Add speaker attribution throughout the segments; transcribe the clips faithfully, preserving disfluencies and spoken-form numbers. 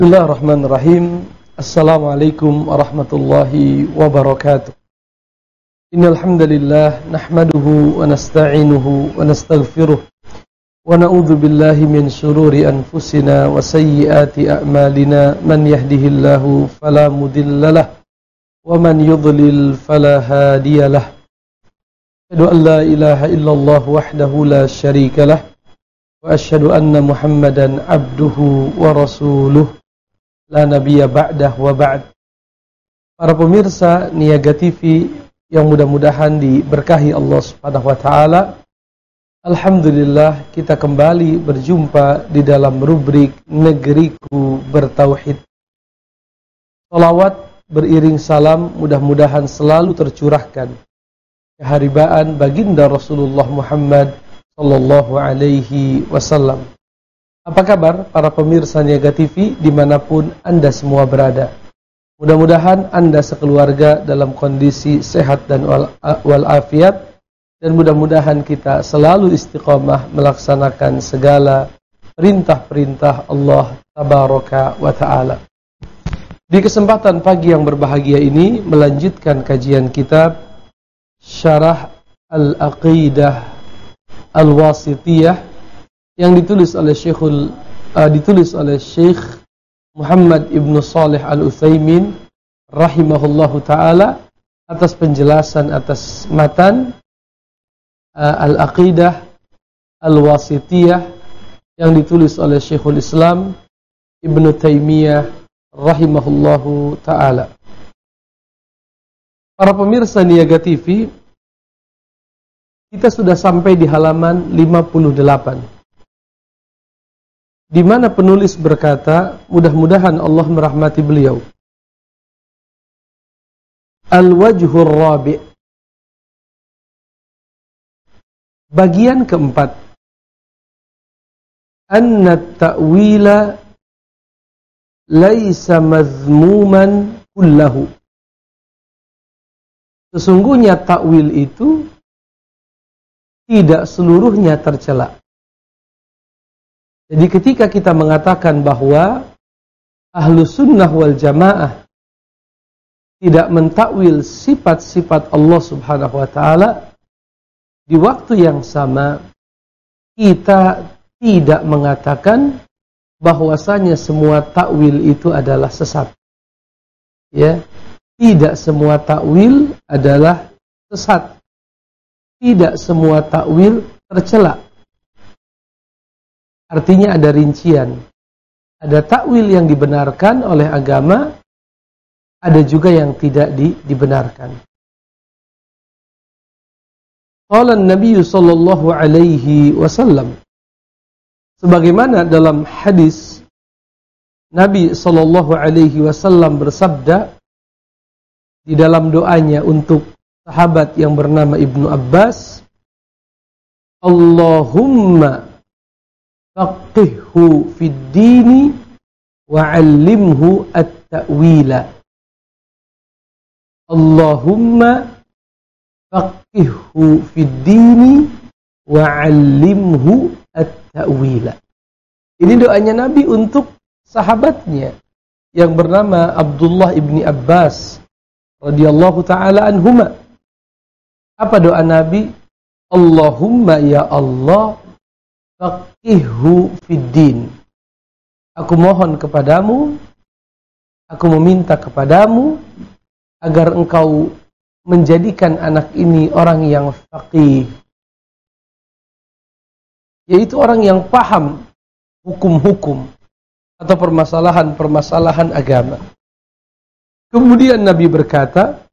Speaker 1: Bismillahirrahmanirrahim. Assalamualaikum warahmatullahi wabarakatuh. Innal hamdalillah nahmaduhu wa nasta'inuhu wa nastaghfiruh wa na'udzu billahi min shururi anfusina wa sayyiati a'malina. Man yahdihillahu fala mudhillalah wa man yudlil fala hadiyalah. Asyhadu an la ilaha illallah wahdahu la syarikalah wa asyhadu anna Muhammadan abduhu wa rasuluh la nabiyya ba'dah wa ba'd. Para pemirsa Niaga T V yang mudah-mudahan diberkahi Allah Subhanahu wa taala. Alhamdulillah kita kembali berjumpa di dalam rubrik Negeriku Bertauhid. Salawat beriring salam mudah-mudahan selalu tercurahkan keharibaan baginda Rasulullah Muhammad sallallahu alaihi wasallam. Apa kabar para pemirsa Niaga T V dimanapun Anda semua berada? Mudah-mudahan Anda sekeluarga dalam kondisi sehat dan walafiat, dan mudah-mudahan kita selalu istiqamah melaksanakan segala perintah-perintah Allah Tabaraka wa Ta'ala. Di kesempatan pagi yang berbahagia ini melanjutkan kajian kitab Syarah Al-Aqidah Al-Wasithiyah yang ditulis oleh Syekhul uh, ditulis oleh Syekh Muhammad Ibn Salih Al-Utsaimin rahimahullahu taala atas penjelasan atas matan uh, Al-Aqidah Al-Wasithiyah yang ditulis oleh Syekhul Islam Ibn Taimiyah rahimahullahu taala. Para pemirsa Niaga T V, kita sudah sampai di halaman lima puluh delapan. Di mana penulis berkata, mudah-mudahan Allah merahmati beliau. Al-wajhur rabi'. Bagian keempat. Anna at-ta'wila laisa mazmuman kullahu. Sesungguhnya takwil itu tidak seluruhnya tercela. Jadi ketika kita mengatakan bahwa Ahlus Sunnah wal Jamaah tidak mentakwil sifat-sifat Allah Subhanahu wa taala, di waktu yang sama kita tidak mengatakan bahwasanya semua takwil itu adalah sesat. Ya, tidak semua takwil adalah sesat. Tidak semua takwil tercela. Artinya ada rincian. Ada takwil yang dibenarkan oleh agama, ada juga yang tidak di, dibenarkan. Qala Nabi sallallahu alaihi wasallam, sebagaimana dalam hadis Nabi sallallahu alaihi wasallam bersabda di dalam doanya untuk sahabat yang bernama Ibnu Abbas, Allahumma faqihhu fid dini wa 'allimhu at-ta'wila. Allahumma faqihhu fid dini wa 'allimhu at-ta'wila. Ini doanya Nabi untuk sahabatnya yang bernama Abdullah ibni Abbas radhiyallahu taala anhuma. Apa doa Nabi? Allahumma ya Allah faqihhu fid din. Aku mohon kepadamu, aku meminta kepadamu agar engkau menjadikan anak ini orang yang faqih, yaitu orang yang paham hukum-hukum atau permasalahan-permasalahan agama. Kemudian Nabi berkata,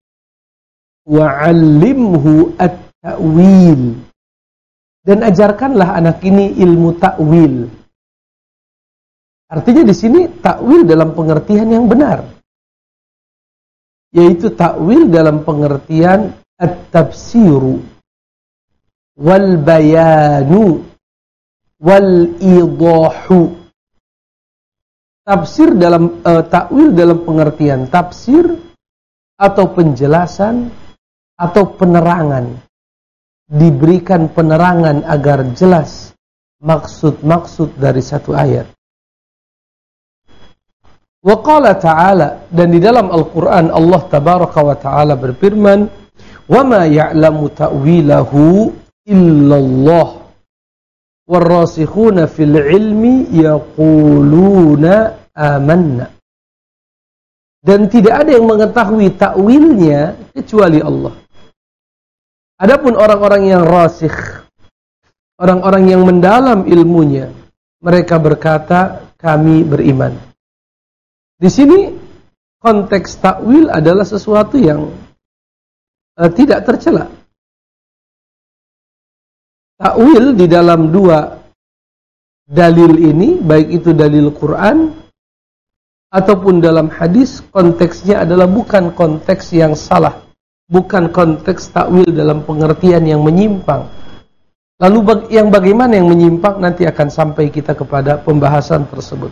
Speaker 1: wa'allimhu at-ta'wil, dan ajarkanlah anak ini ilmu takwil. Artinya di sini takwil dalam pengertian yang benar, yaitu takwil dalam pengertian at-tafsiru wal bayanu wal idahu. Tafsir dalam uh, takwil dalam pengertian tafsir atau penjelasan atau penerangan. Diberikan penerangan agar jelas maksud-maksud dari satu ayat. Wa qala ta'ala, dan di dalam Al-Qur'an Allah tabaraka wa ta'ala berfirman, "Wa ma ya'lamu ta'wilahu illallah warrasikhuna fil ilmi yaquluna amanna." Dan tidak ada yang mengetahui takwilnya kecuali Allah. Adapun orang-orang yang rasikh, orang-orang yang mendalam ilmunya, mereka berkata, kami beriman. Di sini konteks takwil adalah sesuatu yang uh, tidak tercela. Takwil di dalam dua dalil ini, baik itu dalil Quran ataupun dalam hadis, konteksnya adalah bukan konteks yang salah, bukan konteks takwil dalam pengertian yang menyimpang. Lalu bag, yang bagaimana yang menyimpang, nanti akan sampai kita kepada pembahasan tersebut.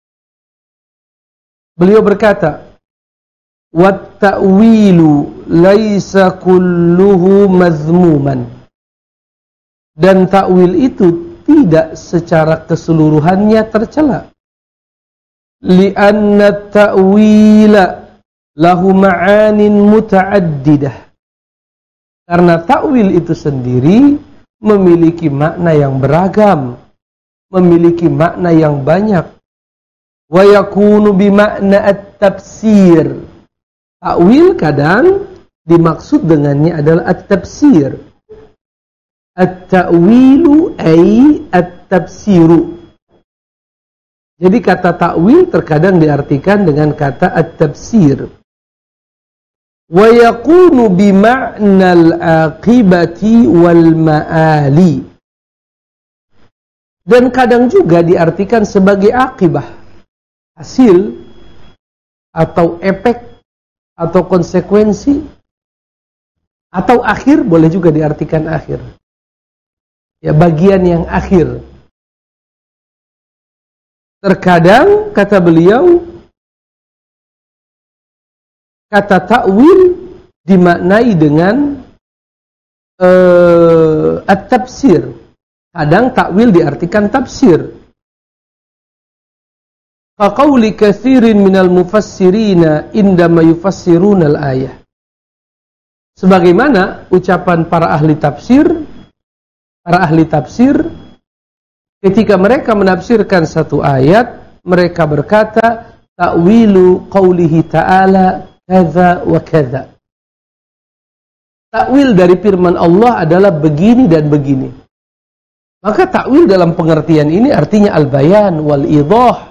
Speaker 1: Beliau berkata, "Wat ta'wilu laisa kulluhu mazmuman." Dan takwil itu tidak secara keseluruhannya tercela. Li'anna ta'wila lahu ma'anin muta'addidah. Karena takwil itu sendiri memiliki makna yang beragam, memiliki makna yang banyak. Wa yakunu bimakna at-tafsir. Takwil kadang dimaksud dengannya adalah at-tafsir. At-ta'wilu ay at-tafsiru. Jadi kata takwil terkadang diartikan dengan kata at-tafsir. Wa yakunu bima'na al-aqibati wal ma'ali. Dan kadang juga diartikan sebagai akibah, hasil atau efek atau konsekuensi, atau akhir, boleh juga diartikan akhir. Ya, bagian yang akhir. Terkadang kata beliau, kata takwil dimaknai dengan uh, at-tafsir. Kadang takwil diartikan tafsir. Kaqauli katsirin minal mufassirina indama yufassiruna al-ayah. Sebagaimana ucapan para ahli tafsir, para ahli tafsir ketika mereka menafsirkan satu ayat, mereka berkata, ta'wilu qaulihi ta'ala kadza wa kadza. Takwil dari firman Allah adalah begini dan begini. Maka takwil dalam pengertian ini artinya al-bayan wal idah.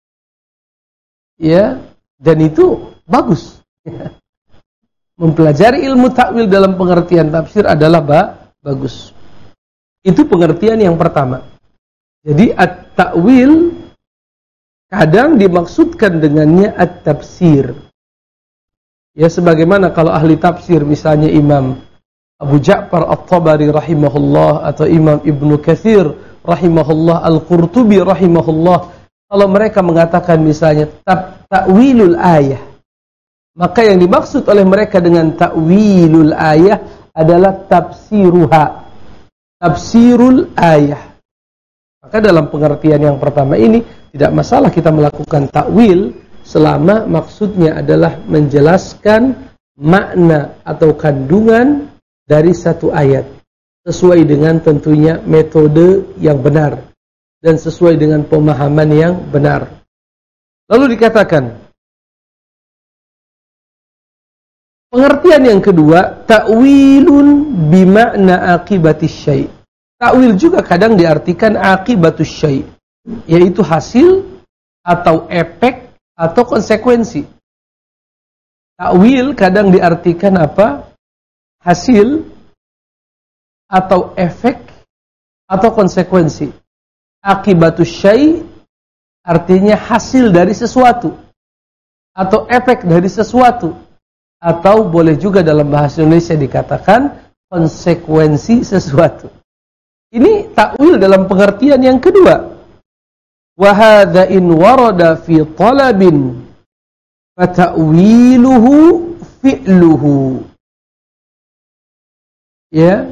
Speaker 1: Ya, dan itu bagus. Mempelajari ilmu takwil dalam pengertian tafsir adalah ba, bagus. Itu pengertian yang pertama. Jadi at-ta'wil kadang dimaksudkan dengannya at-tafsir. Ya, sebagaimana kalau ahli tafsir misalnya Imam Abu Ja'far At-Tabari rahimahullah atau Imam Ibnu Katsir rahimahullah, Al-Qurtubi rahimahullah, kalau mereka mengatakan misalnya ta'wilul ayah, maka yang dimaksud oleh mereka dengan ta'wilul ayah adalah tafsiruha, tafsirul ayah. Maka dalam pengertian yang pertama ini tidak masalah kita melakukan takwil selama maksudnya adalah menjelaskan makna atau kandungan dari satu ayat sesuai dengan tentunya metode yang benar dan sesuai dengan pemahaman yang benar. Lalu dikatakan pengertian yang kedua, ta'wilun bimakna aqibatis syai'. Ta'wil juga kadang diartikan aqibatus syai', yaitu hasil atau efek atau konsekuensi. Ta'wil kadang diartikan apa? Hasil atau efek atau konsekuensi. Akibatus syai' artinya hasil dari sesuatu atau efek dari sesuatu, atau boleh juga dalam bahasa Indonesia dikatakan konsekuensi sesuatu. Ini takwil dalam pengertian yang kedua. Wa hadza in warada fi talabin fa ta'wiluhu fi'luhu. Ya.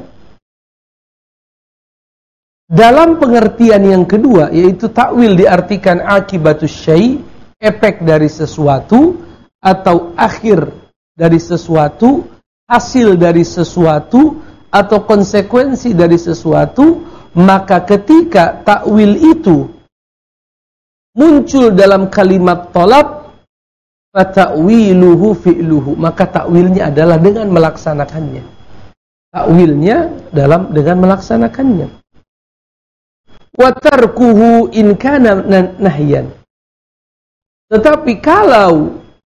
Speaker 1: Dalam pengertian yang kedua, yaitu takwil diartikan akibatus syai', efek dari sesuatu atau akhir dari sesuatu, hasil dari sesuatu atau konsekuensi dari sesuatu, maka ketika takwil itu muncul dalam kalimat tolab, fata'wiluhu fi'luhu, maka takwilnya adalah dengan melaksanakannya. Takwilnya dalam dengan melaksanakannya. Wa tarkuhu in kana nahyan. Tetapi kalau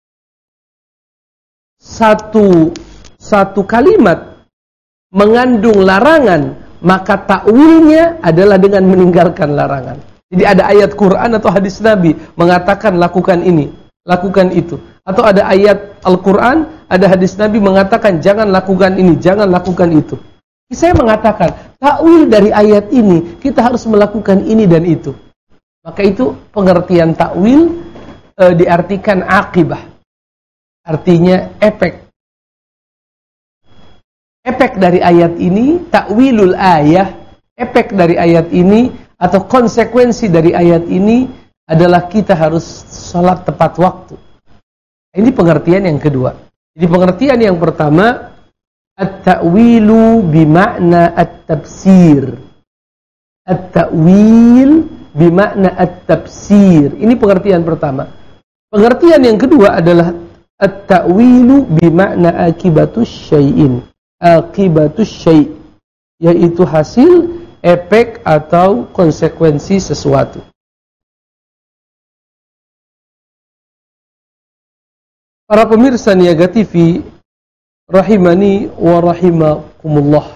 Speaker 1: satu satu kalimat mengandung larangan, maka takwilnya adalah dengan meninggalkan larangan. Jadi ada ayat Quran atau hadis Nabi mengatakan lakukan ini, lakukan itu. Atau ada ayat Al-Quran, ada hadis Nabi mengatakan jangan lakukan ini, jangan lakukan itu. Saya mengatakan, takwil dari ayat ini, kita harus melakukan ini dan itu. Maka itu pengertian takwil e, diartikan akibah. Artinya efek. Efek dari ayat ini, takwilul ayah, efek dari ayat ini, atau konsekuensi dari ayat ini adalah kita harus sholat tepat waktu. Ini pengertian yang kedua. Jadi pengertian yang pertama, at-ta'wilu bimakna at-tafsir. At-ta'wil bimakna at-tafsir. Ini pengertian pertama. Pengertian yang kedua adalah at-ta'wilu bimakna akibatus syai'in. Akibatus syai', yaitu hasil, efek atau konsekuensi sesuatu. Para pemirsa Niaga T V, rahimani wa rahimakumullah.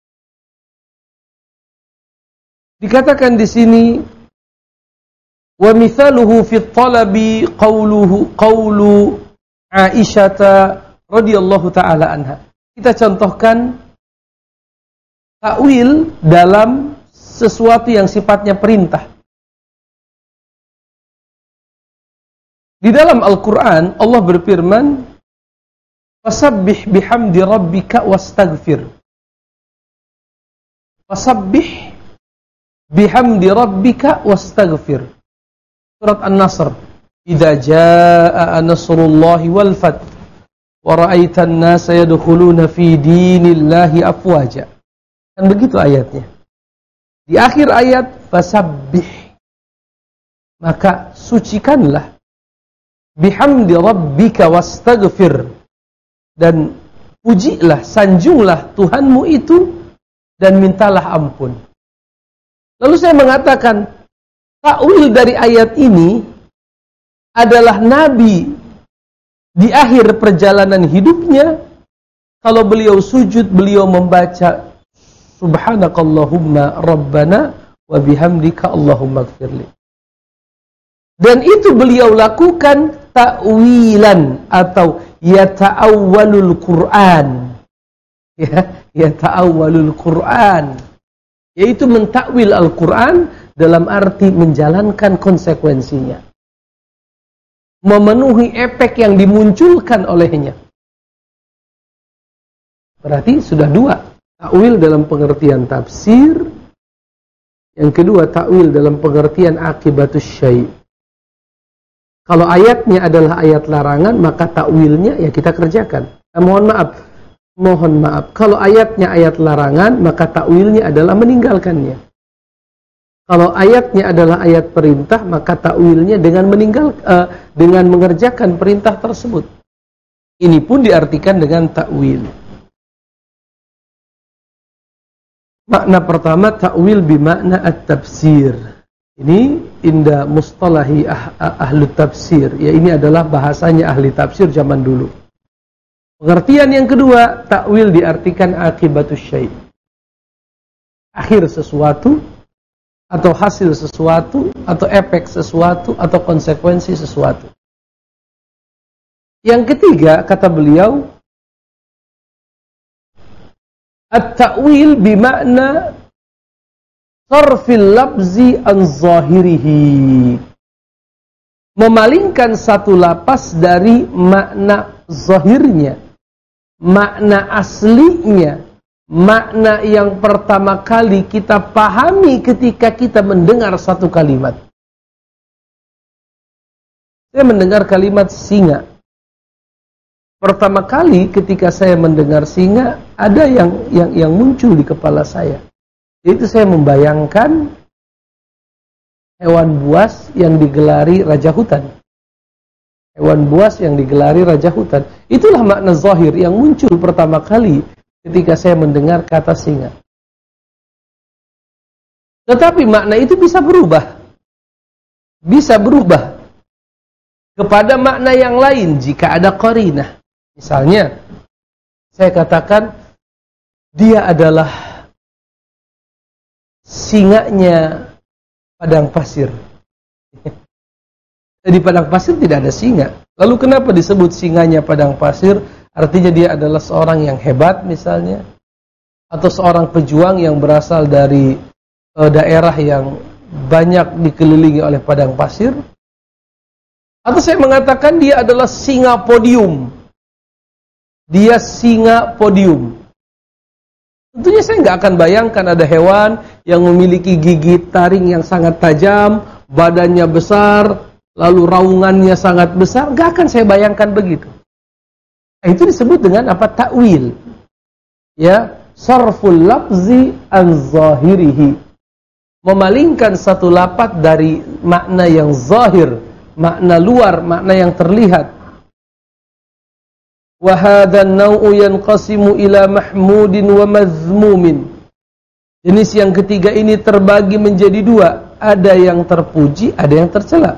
Speaker 1: Dikatakan di sini, wa mithaluhu fi talabi qawluhu qawlu Aisyah radhiyallahu taala anha. Kita contohkan takwil dalam sesuatu yang sifatnya perintah. Di dalam Al-Quran, Allah berfirman, fasabbih bihamdi rabbika wastaghfir. Fasabbih bihamdi rabbika wastaghfir. Surat An-Nasr. Idza jaa nasrullahi wal fath wa ra'aitan nasa yadkhuluna fi dinillahi afwaja. Kan begitu ayatnya. Di akhir ayat, fasabbih, maka sucikanlah, bihamdi rabbika wastaghfir, dan pujilah, sanjunglah Tuhanmu itu dan mintalah ampun. Lalu saya mengatakan, takwil dari ayat ini adalah Nabi di akhir perjalanan hidupnya, kalau beliau sujud, beliau membaca subhanakallahumma rabbana wa bihamdika allahumma gfirli. Dan itu beliau lakukan ta'wilan atau yata'awwalul Qur'an. Ya, yata'awwalul Qur'an, yaitu mentakwil Al-Qur'an dalam arti menjalankan konsekuensinya, memenuhi efek yang dimunculkan olehnya. Berarti sudah dua, takwil dalam pengertian tafsir, yang kedua takwil dalam pengertian akibatus syai'. Kalau ayatnya adalah ayat larangan, maka takwilnya ya kita kerjakan. Eh, mohon maaf, mohon maaf. Kalau ayatnya ayat larangan, maka takwilnya adalah meninggalkannya. Kalau ayatnya adalah ayat perintah, maka takwilnya dengan meninggal, uh, dengan mengerjakan perintah tersebut. Ini pun diartikan dengan takwil. Makna pertama, takwil bimakna at-tafsir. Ini inda mustalahi ah, ah, ahli tafsir. Ya, ini adalah bahasanya ahli tafsir zaman dulu. Pengertian yang kedua, takwil diartikan akibatus syai'. Akhir sesuatu, atau hasil sesuatu, atau efek sesuatu, atau konsekuensi sesuatu. Yang ketiga, kata beliau, at-ta'wil bimakna sarfil labzi an zahirihi. Memalingkan satu lapas dari makna zahirnya, makna aslinya, makna yang pertama kali kita pahami ketika kita mendengar satu kalimat. Saya mendengar kalimat singa. Pertama kali ketika saya mendengar singa, ada yang yang yang muncul di kepala saya. Yaitu saya membayangkan hewan buas yang digelari raja hutan. Hewan buas yang digelari raja hutan. Itulah makna zahir yang muncul pertama kali ketika saya mendengar kata singa. Tetapi makna itu bisa berubah. Bisa berubah kepada makna yang lain jika ada qarinah. Misalnya, saya katakan dia adalah singanya padang pasir. Di padang pasir tidak ada singa. Lalu kenapa disebut singanya padang pasir? Artinya dia adalah seorang yang hebat misalnya, atau seorang pejuang yang berasal dari uh, daerah yang banyak dikelilingi oleh padang pasir. Atau saya mengatakan dia adalah singa podium. Dia singa podium. Tentunya saya nggak akan bayangkan ada hewan yang memiliki gigi taring yang sangat tajam, badannya besar, lalu raungannya sangat besar. Nggak akan saya bayangkan begitu. Nah, itu disebut dengan apa? Ta'wil. Ya, sarful lafzi an zahirihi. Memalingkan satu lafaz dari makna yang zahir, makna luar, makna yang terlihat. Wa hadzal naw'u yanqasimu ila mahmudin wa mazmumin. Jenis yang ketiga ini terbagi menjadi dua, ada yang terpuji, ada yang tercela.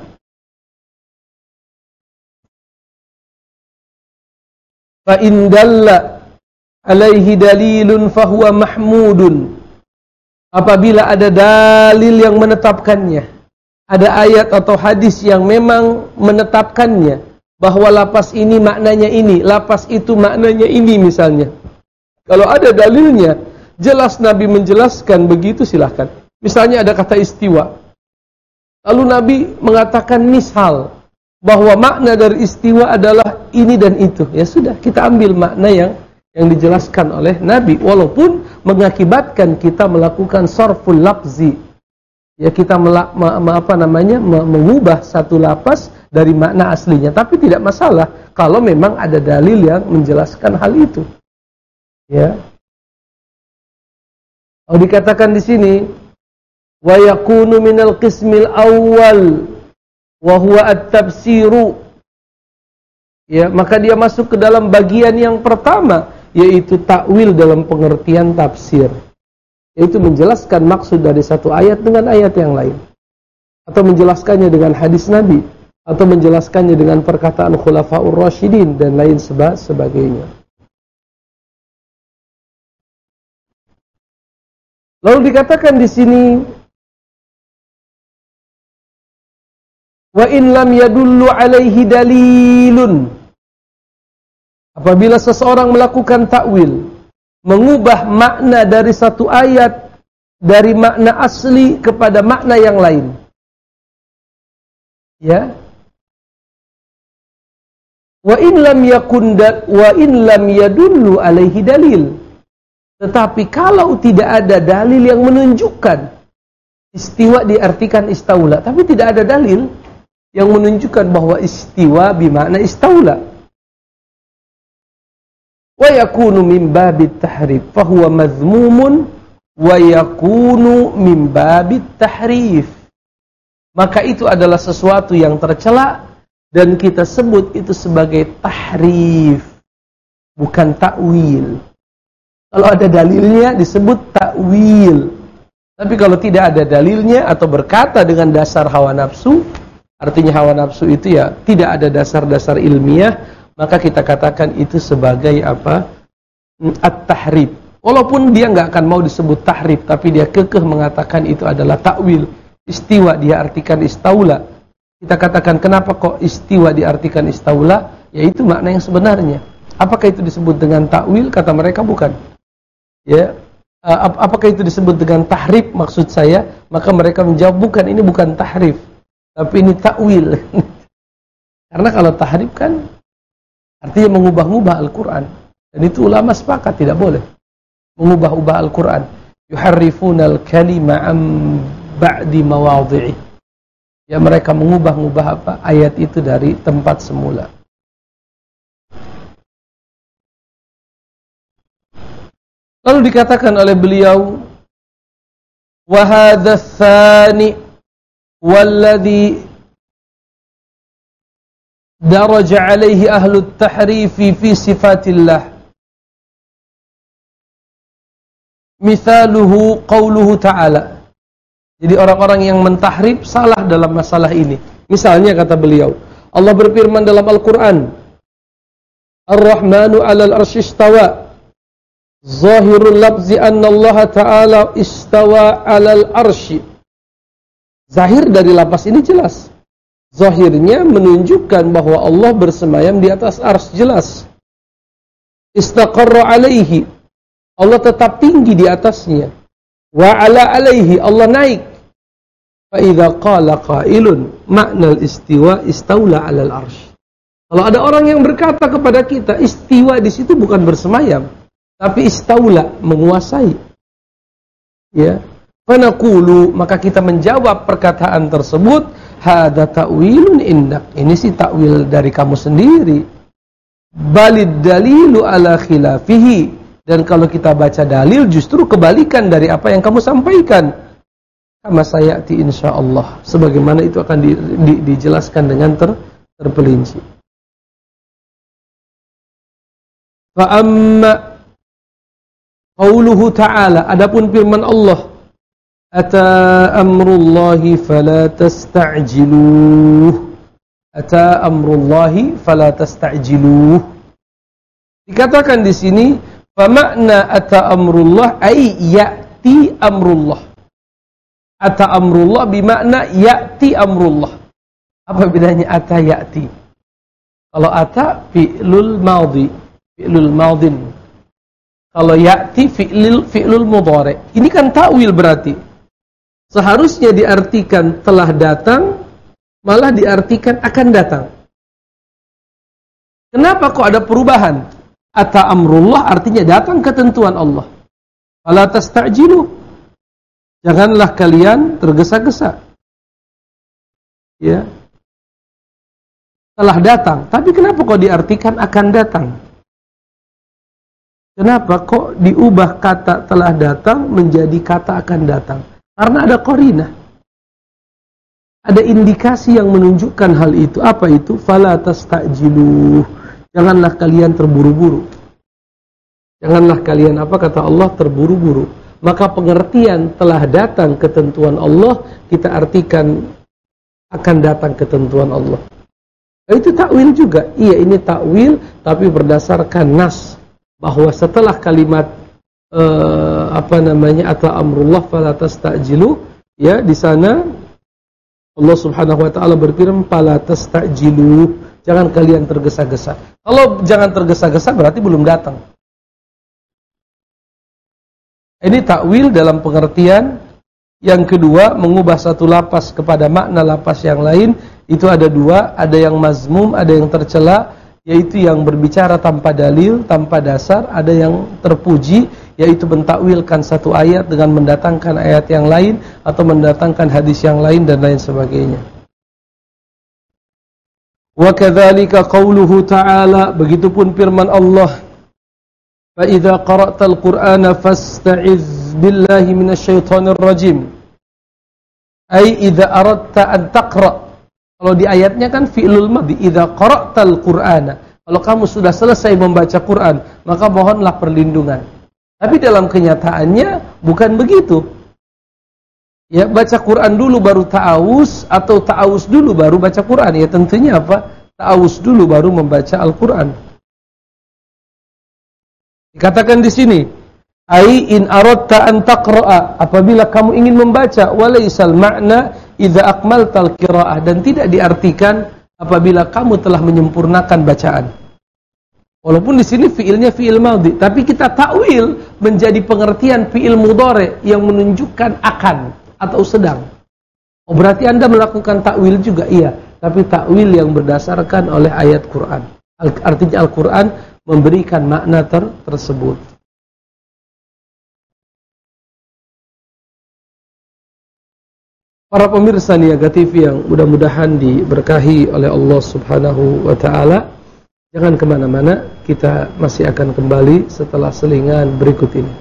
Speaker 1: Fa in dalla alaihi dalilun fahuwa mahmudun. Apabila ada dalil yang menetapkannya, ada ayat atau hadis yang memang menetapkannya, bahwa lapas ini maknanya ini, lapas itu maknanya ini misalnya. Kalau ada dalilnya, jelas Nabi menjelaskan begitu, silahkan. Misalnya ada kata istiwa. Lalu Nabi mengatakan misal, bahwa makna dari istiwa adalah ini dan itu. Ya sudah, kita ambil makna yang yang dijelaskan oleh Nabi. Walaupun mengakibatkan kita melakukan sarful lafzi. Ya kita melak, ma, ma, apa namanya, mengubah satu lapas dari makna aslinya, tapi tidak masalah kalau memang ada dalil yang menjelaskan hal itu. Ya. Oh, dikatakan di sini wa yakunu minal qismil awwal wa huwa at-tafsiru. Ya, maka dia masuk ke dalam bagian yang pertama, yaitu takwil dalam pengertian tafsir. Yaitu menjelaskan maksud dari satu ayat dengan ayat yang lain, atau menjelaskannya dengan hadis Nabi, atau menjelaskannya dengan perkataan khulafaur rasyidin dan lain seba sebagainya. Lalu dikatakan di sini, wa in lam yadullu alaihi dalilun. Apabila seseorang melakukan takwil, mengubah makna dari satu ayat dari makna asli kepada makna yang lain. Ya. Wa in lam yakun wa in lam yadullu alaihi dalil. Tetapi kalau tidak ada dalil yang menunjukkan istiwa diartikan istaula, tapi tidak ada dalil yang menunjukkan bahwa istiwa bermakna istaula, wa yakunu min babit tahrif fa huwa mazmumun wa yakunu min babit tahrif, maka itu adalah sesuatu yang tercela dan kita sebut itu sebagai tahrif, bukan takwil. Kalau ada dalilnya disebut takwil, tapi kalau tidak ada dalilnya atau berkata dengan dasar hawa nafsu, artinya hawa nafsu itu ya tidak ada dasar-dasar ilmiah, maka kita katakan itu sebagai apa? At-tahrif. Walaupun dia nggak akan mau disebut tahrif, tapi dia kekeh mengatakan itu adalah takwil. Istiwa dia artikan istaula. Kita katakan kenapa kok istiwa diartikan istaula? Yaitu makna yang sebenarnya. Apakah itu disebut dengan takwil? Kata mereka bukan. Ya, apakah itu disebut dengan tahrif? Maksud saya, maka mereka menjawab bukan, ini bukan tahrif, tapi ini takwil. Karena kalau tahrif kan artinya mengubah-ubah Al-Quran, dan itu ulama sepakat tidak boleh mengubah-ubah Al-Quran. Yuharrifunal kalima am ba'di mawadhi'i. Ya, mereka mengubah-ubah apa ayat itu dari tempat semula. Lalu dikatakan oleh beliau, wa hadha tsani walladhi daraja alaihi ahlu at-tahrifi fi sifatillah. Mithaluhu qawluhu ta'ala. Jadi orang-orang yang mentahrif salah dalam masalah ini. Misalnya kata beliau, Allah berfirman dalam Al-Quran, Ar-Rahmanu 'alal 'arsy istawa. Zahirul lafzi anna Allah Ta'ala istawa 'alal 'arsy. Zahir dari lafaz ini jelas. Zahirnya menunjukkan bahwa Allah bersemayam di atas arsy, jelas. Istaqarra 'alaihi. Allah tetap tinggi di atasnya. Wa 'ala 'alaihi, Allah naik. Fa idza qala qailun makna al-istiwa istaula 'alal 'arsy. Kalau ada orang yang berkata kepada kita, istiwa di situ bukan bersemayam, tapi istaula, menguasai. Ya. Fa naqulu, maka kita menjawab perkataan tersebut, hadza ta'wilun indak. Ini sih takwil dari kamu sendiri. Balid dalilu ala khilafihi. Dan kalau kita baca dalil, justru kebalikan dari apa yang kamu sampaikan. Kama sayati insyaallah. Sebagaimana itu akan di, di, dijelaskan dengan ter, terperinci. Fa amma qauluhu ta'ala, adapun firman Allah, ata amrullahi fala tasta'jiluh. Ata amrullahi fala tasta'jiluh. Dikatakan di sini, fa makna ata amrullah ay ya'ti amrullah. Ata amrullah bimakna ya'ti amrullah. Apa bedanya ata ya'ti? Kalau ata fi'lul madhi, fi'lul madhin. Kalau ya'ti fi'lul fi'lul mudhari. Ini kan ta'wil berarti. Seharusnya diartikan telah datang, malah diartikan akan datang. Kenapa kok ada perubahan? Ata amrullah artinya datang ketentuan Allah. Fala tasta'jilu. Janganlah kalian tergesa-gesa. Ya. Telah datang, tapi kenapa kok diartikan akan datang? Kenapa kok diubah kata telah datang menjadi kata akan datang? Karena ada qarinah. Ada indikasi yang menunjukkan hal itu. Apa itu? Fala tasta'jilu. Janganlah kalian terburu-buru. Janganlah kalian, apa kata Allah, terburu-buru. Maka pengertian telah datang ketentuan Allah, kita artikan akan datang ketentuan Allah. Nah, itu takwil juga. Iya, ini takwil, tapi berdasarkan nas. Bahwa setelah kalimat, uh, apa namanya, ata amrullah fala tasta'jilu, ya, di sana Allah subhanahu wa ta'ala berfirman, fala tasta'jilu. Jangan kalian tergesa-gesa. Kalau jangan tergesa-gesa berarti belum datang. Ini takwil dalam pengertian. Yang kedua, mengubah satu lapas kepada makna lapas yang lain. Itu ada dua, ada yang mazmum, ada yang tercela, yaitu yang berbicara tanpa dalil, tanpa dasar. Ada yang terpuji, yaitu mentakwilkan satu ayat dengan mendatangkan ayat yang lain, atau mendatangkan hadis yang lain, dan lain sebagainya. Wa kadzalika qauluhu ta'ala, begitupun firman Allah, fa idza qara'tal qur'ana fasta'iz billahi minasyaitonir rajim. Ai idza aradta an taqra. Kalau di ayatnya kan fi'lul madhi, idza qara'tal qur'ana. Kalau kamu sudah selesai membaca Quran, maka mohonlah perlindungan. Tapi dalam kenyataannya bukan begitu. Ya, baca Quran dulu baru ta'awuz, atau ta'awuz dulu baru baca Quran. Ya tentunya apa? Ta'awuz dulu baru membaca Al-Quran. Dikatakan di sini, ai in aradta an taqra'a, apabila kamu ingin membaca, walaisal makna idza akmaltal qira'ah, dan tidak diartikan apabila kamu telah menyempurnakan bacaan. Walaupun di sini fiilnya fiil madhi, tapi kita takwil menjadi pengertian fiil mudhari yang menunjukkan akan atau sedang. Oh, berarti Anda melakukan takwil juga? Iya, tapi takwil yang berdasarkan oleh ayat Quran. Artinya Al-Quran memberikan makna ter tersebut. Para pemirsa Niaga T V yang mudah-mudahan diberkahi oleh Allah Subhanahu wa Ta'ala, jangan kemana-mana, kita masih akan kembali setelah selingan berikut ini.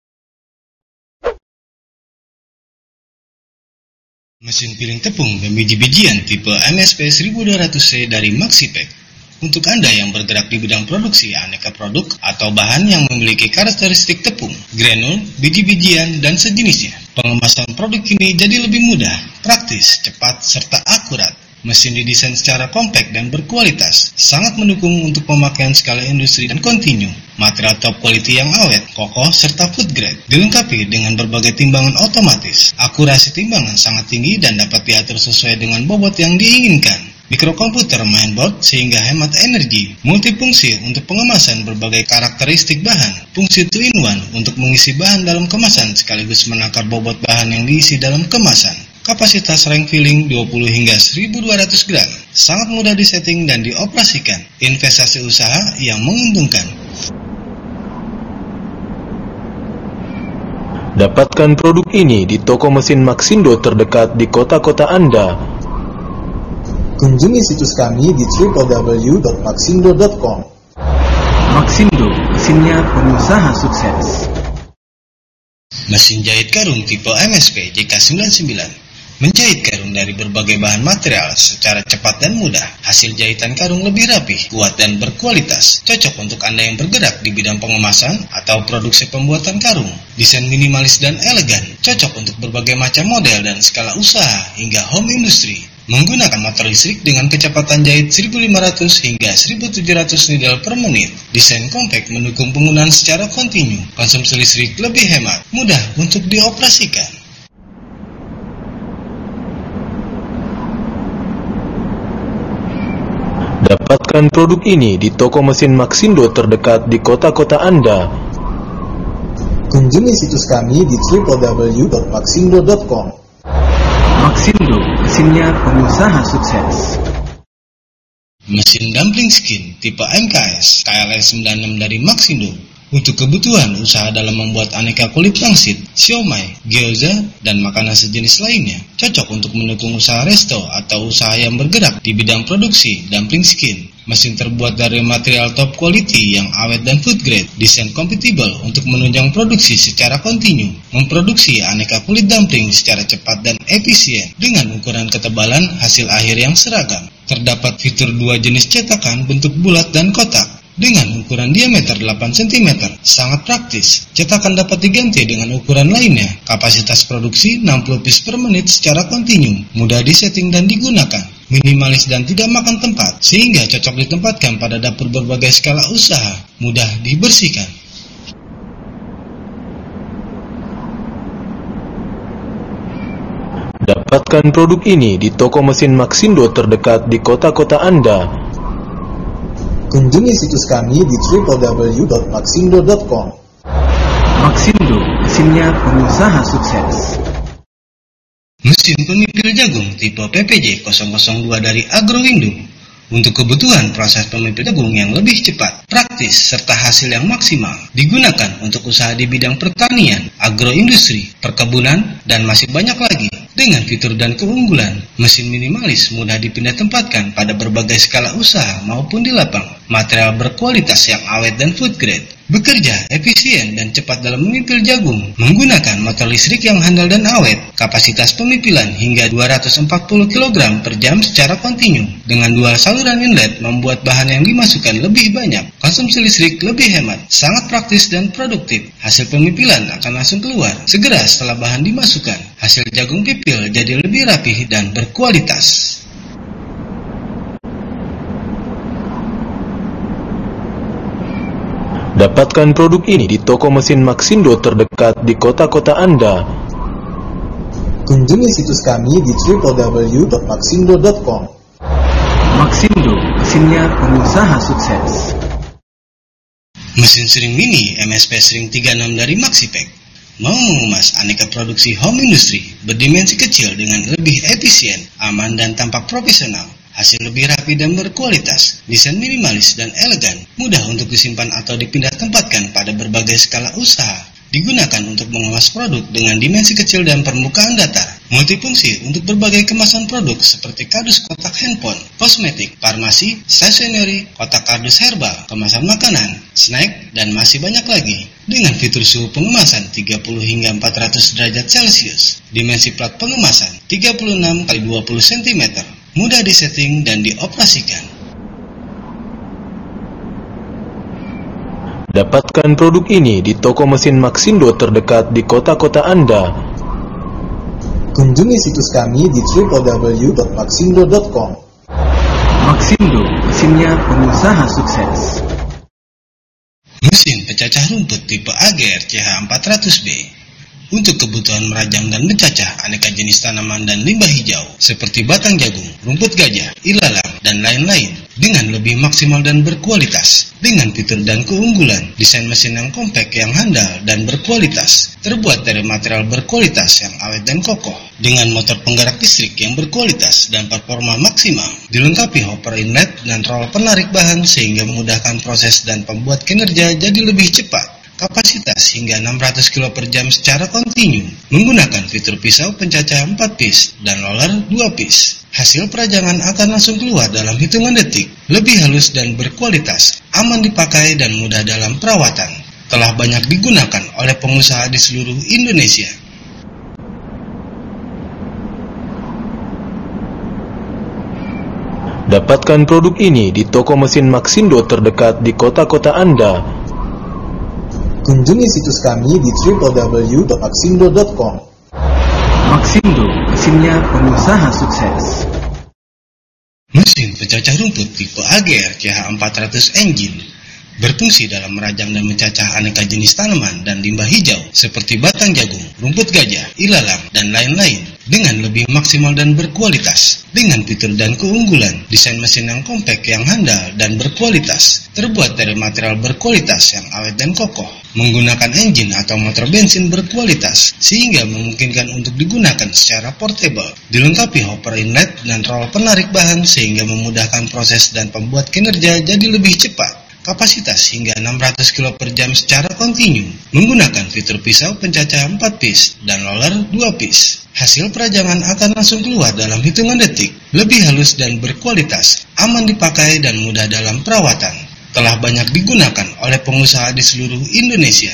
Speaker 2: Mesin piring tepung dan biji-bijian tipe M S P seribu dua ratus C dari Maxipek. Untuk Anda yang bergerak di bidang produksi aneka produk atau bahan yang memiliki karakteristik tepung, granul, biji-bijian, dan sejenisnya, pengemasan produk ini jadi lebih mudah, praktis, cepat, serta akurat. Mesin didesain secara kompak dan berkualitas, sangat mendukung untuk pemakaian skala industri dan kontinu. Material top quality yang awet, kokoh, serta food grade, dilengkapi dengan berbagai timbangan otomatis. Akurasi timbangan sangat tinggi dan dapat diatur sesuai dengan bobot yang diinginkan. Mikrokomputer mainboard sehingga hemat energi, multifungsi untuk pengemasan berbagai karakteristik bahan, fungsi two in one untuk mengisi bahan dalam kemasan sekaligus menakar bobot bahan yang diisi dalam kemasan. Kapasitas rank filling dua puluh hingga seribu dua ratus gram, sangat mudah disetting dan dioperasikan. Investasi usaha yang menguntungkan.
Speaker 3: Dapatkan produk ini di toko mesin Maxindo terdekat di kota-kota Anda.
Speaker 4: Kunjungi situs kami di w w w dot maxindo dot com.
Speaker 3: Maxindo, mesinnya pengusaha sukses.
Speaker 2: Mesin jahit karung tipe M S P J K sembilan puluh sembilan. Menjahit karung dari berbagai bahan material secara cepat dan mudah. Hasil jahitan karung lebih rapi, kuat dan berkualitas. Cocok untuk Anda yang bergerak di bidang pengemasan atau produksi pembuatan karung. Desain minimalis dan elegan, cocok untuk berbagai macam model dan skala usaha hingga home industry. Menggunakan motor listrik dengan kecepatan jahit seribu lima ratus hingga seribu tujuh ratus needle per menit. Desain kompak mendukung penggunaan secara kontinu. Konsumsi listrik lebih hemat, mudah untuk dioperasikan.
Speaker 3: Dapatkan produk ini di toko mesin Maxindo terdekat di kota-kota Anda.
Speaker 4: Kunjungi situs kami di w w w dot maxindo dot com.
Speaker 3: Maxindo, mesinnya pengusaha sukses.
Speaker 2: Mesin dumpling skin tipe M K S K L S sembilan puluh enam dari Maxindo. Untuk kebutuhan usaha dalam membuat aneka kulit pangsit, siomay, gyoza, dan makanan sejenis lainnya. Cocok untuk mendukung usaha resto atau usaha yang bergerak di bidang produksi dumpling skin. Mesin terbuat dari material top quality yang awet dan food grade. Desain compatible untuk menunjang produksi secara kontinu. Memproduksi aneka kulit dumpling secara cepat dan efisien dengan ukuran ketebalan hasil akhir yang seragam. Terdapat fitur dua jenis cetakan bentuk bulat dan kotak. Dengan ukuran diameter delapan sentimeter, sangat praktis. Cetakan dapat diganti dengan ukuran lainnya. Kapasitas produksi enam puluh piece per menit secara kontinu. Mudah disetting dan digunakan. Minimalis dan tidak makan tempat, sehingga cocok ditempatkan pada dapur berbagai skala usaha. Mudah dibersihkan.
Speaker 3: Dapatkan produk ini di toko mesin Maxindo terdekat di kota-kota Anda.
Speaker 4: Kunjungi situs kami di w w w dot maxindo dot com.
Speaker 3: Maxindo, mesinnya pengusaha sukses.
Speaker 2: Mesin pemipil jagung tipe P P J nol nol dua dari Agrowindo. Untuk kebutuhan proses pemipil jagung yang lebih cepat, praktis, serta hasil yang maksimal. Digunakan untuk usaha di bidang pertanian, agroindustri, perkebunan, dan masih banyak lagi. Dengan fitur dan keunggulan, mesin minimalis mudah dipindah tempatkan pada berbagai skala usaha maupun di lapang. Material berkualitas yang awet dan food grade. Bekerja efisien dan cepat dalam memipil jagung. Menggunakan motor listrik yang handal dan awet. Kapasitas pemipilan hingga dua ratus empat puluh kilogram per jam secara kontinu. Dengan dua saluran inlet membuat bahan yang dimasukkan lebih banyak. Konsumsi listrik lebih hemat. Sangat praktis dan produktif. Hasil pemipilan akan langsung keluar segera setelah bahan dimasukkan. Hasil jagung pipil jadi lebih rapih dan berkualitas.
Speaker 3: Dapatkan produk ini di toko mesin Maxindo terdekat di kota-kota Anda.
Speaker 4: Kunjungi situs kami di w w w dot maxindo dot com.
Speaker 3: Maxindo, mesinnya pengusaha sukses.
Speaker 2: Mesin sering mini M S P Sering tiga puluh enam dari Maxipek. Mau mengemas aneka produksi home industry berdimensi kecil dengan lebih efisien, aman dan tampak profesional. Hasil lebih rapi dan berkualitas, desain minimalis dan elegan, mudah untuk disimpan atau dipindah tempatkan pada berbagai skala usaha. digunakan untuk mengemas produk dengan dimensi kecil dan permukaan datar. Multifungsi untuk berbagai kemasan produk seperti kardus kotak handphone, kosmetik, farmasi, stationery, kotak kardus herbal, kemasan makanan, snack, dan masih banyak lagi. Dengan fitur suhu pengemasan tiga puluh hingga empat ratus derajat Celcius, dimensi plat pengemasan tiga puluh enam kali dua puluh sentimeter, mudah disetting dan dioperasikan.
Speaker 3: Dapatkan produk ini di toko mesin Maxindo terdekat di kota-kota Anda.
Speaker 4: Kunjungi situs kami di w w w dot maxindo dot com.
Speaker 1: Maxindo, mesinnya pengusaha sukses.
Speaker 2: Mesin pecacah rumput tipe A G R C H empat ratus B untuk kebutuhan merajang dan mencacah aneka jenis tanaman dan limbah hijau seperti batang jagung, rumput gajah, ilalang, dan lain-lain dengan lebih maksimal dan berkualitas. Dengan fitur dan keunggulan, desain mesin yang kompak yang handal dan berkualitas, terbuat dari material berkualitas yang awet dan kokoh, dengan motor penggerak listrik yang berkualitas dan performa maksimal, dilengkapi hopper inlet dan roll penarik bahan sehingga memudahkan proses dan pembuat kinerja jadi lebih cepat. Kapasitas hingga enam ratus kilo per jam secara kontinu, menggunakan fitur pisau pencacah empat piece dan roller dua piece. Hasil perajangan akan langsung keluar dalam hitungan detik, lebih halus dan berkualitas, aman dipakai dan mudah dalam perawatan. Telah banyak digunakan oleh pengusaha di seluruh Indonesia.
Speaker 3: Dapatkan produk ini di toko mesin Maxindo terdekat di kota-kota Anda.
Speaker 4: Kunjungi situs kami di w w w dot maxindo dot com.
Speaker 1: Maxindo, mesinnya pengusaha sukses.
Speaker 2: Mesin pecacah rumput tipe A G R C H empat ratus Engine berfungsi dalam merajang dan mencacah aneka jenis tanaman dan limbah hijau seperti batang jagung, rumput gajah, ilalang, dan lain-lain dengan lebih maksimal dan berkualitas. Dengan fitur dan keunggulan, desain mesin yang kompak yang handal dan berkualitas, terbuat dari material berkualitas yang awet dan kokoh, menggunakan engine atau motor bensin berkualitas sehingga memungkinkan untuk digunakan secara portable, dilengkapi hopper inlet dan roll penarik bahan sehingga memudahkan proses dan pembuat kinerja jadi lebih cepat. Kapasitas hingga enam ratus kilo per jam secara kontinu, menggunakan fitur pisau pencacah empat piece dan roller dua piece. Hasil perajangan akan langsung keluar dalam hitungan detik, lebih halus dan berkualitas, aman dipakai dan mudah dalam perawatan. Telah banyak digunakan oleh pengusaha di seluruh Indonesia.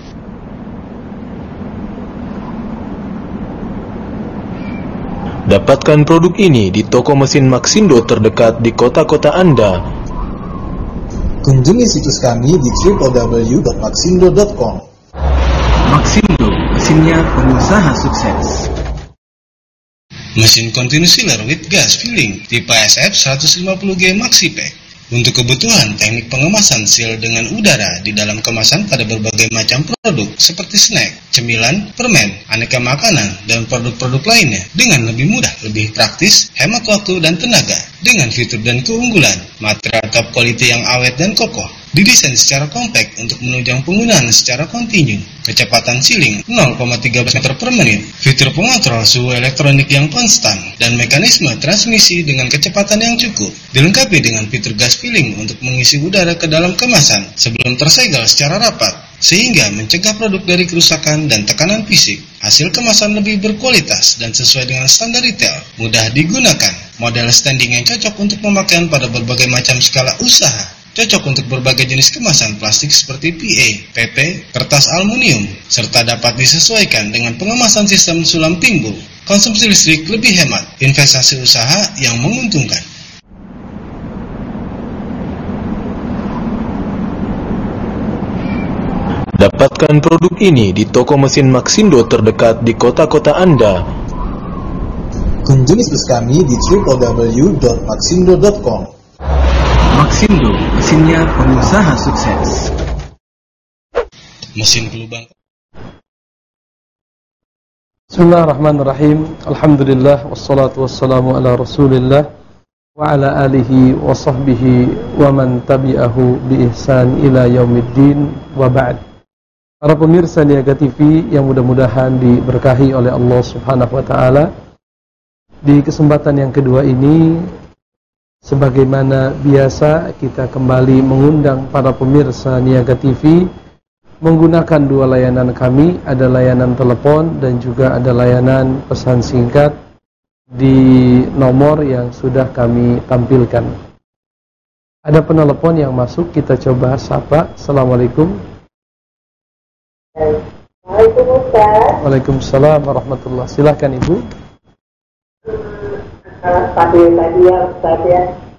Speaker 3: Dapatkan produk ini di toko mesin Maxindo terdekat di kota-kota Anda.
Speaker 4: Kunjungi situs kami di w w w dot maxindo dot com.
Speaker 1: Maxindo, mesinnya pengusaha sukses.
Speaker 2: Mesin continuous sealer with gas filling tipe S F seratus lima puluh G Maxi Pack untuk kebutuhan teknik pengemasan seal dengan udara di dalam kemasan pada berbagai macam produk seperti snack, cemilan, permen, aneka makanan, dan produk-produk lainnya dengan lebih mudah, lebih praktis, hemat waktu dan tenaga. Dengan fitur dan keunggulan, material top quality yang awet dan kokoh, didesain secara kompak untuk menunjang penggunaan secara kontinu, kecepatan sealing nol koma tiga belas meter per menit, fitur pengontrol suhu elektronik yang konstan, dan mekanisme transmisi dengan kecepatan yang cukup, dilengkapi dengan fitur gas filling untuk mengisi udara ke dalam kemasan sebelum tersegel secara rapat, sehingga mencegah produk dari kerusakan dan tekanan fisik. Hasil kemasan lebih berkualitas dan sesuai dengan standar retail, mudah digunakan, model standing yang cocok untuk pemakaian pada berbagai macam skala usaha, cocok untuk berbagai jenis kemasan plastik seperti P A, P P, kertas aluminium, serta dapat disesuaikan dengan pengemasan sistem sulam pinggul. Konsumsi listrik lebih hemat, investasi usaha yang menguntungkan.
Speaker 3: Dapatkan produk ini di toko mesin Maxindo terdekat di kota-kota Anda.
Speaker 4: Kunjungi situs kami di w w w dot maxindo dot com.
Speaker 1: Maxindo, mesinnya pengusaha sukses.
Speaker 2: Mesin pelubang.
Speaker 1: Bismillahirrahmanirrahim. Alhamdulillah wassalatu wassalamu ala Rasulillah wa ala alihi wa sahbihi wa man tabi'ahu bi ihsan ila yaumiddin wa ba'd. Para pemirsa Niaga T V yang mudah-mudahan diberkahi oleh Allah Subhanahu wa taala. Di kesempatan yang kedua ini, sebagaimana biasa, kita kembali mengundang para pemirsa Niaga T V menggunakan dua layanan kami, ada layanan telepon dan juga ada layanan pesan singkat di nomor yang sudah kami tampilkan. Ada penelepon yang masuk, kita coba sapa. Assalamualaikum.
Speaker 5: Waalaikumsalam Ustaz.
Speaker 1: Waalaikumsalam warahmatullahi. Silakan Ibu.
Speaker 5: Kalau tadi tadi ya Ustaz ya.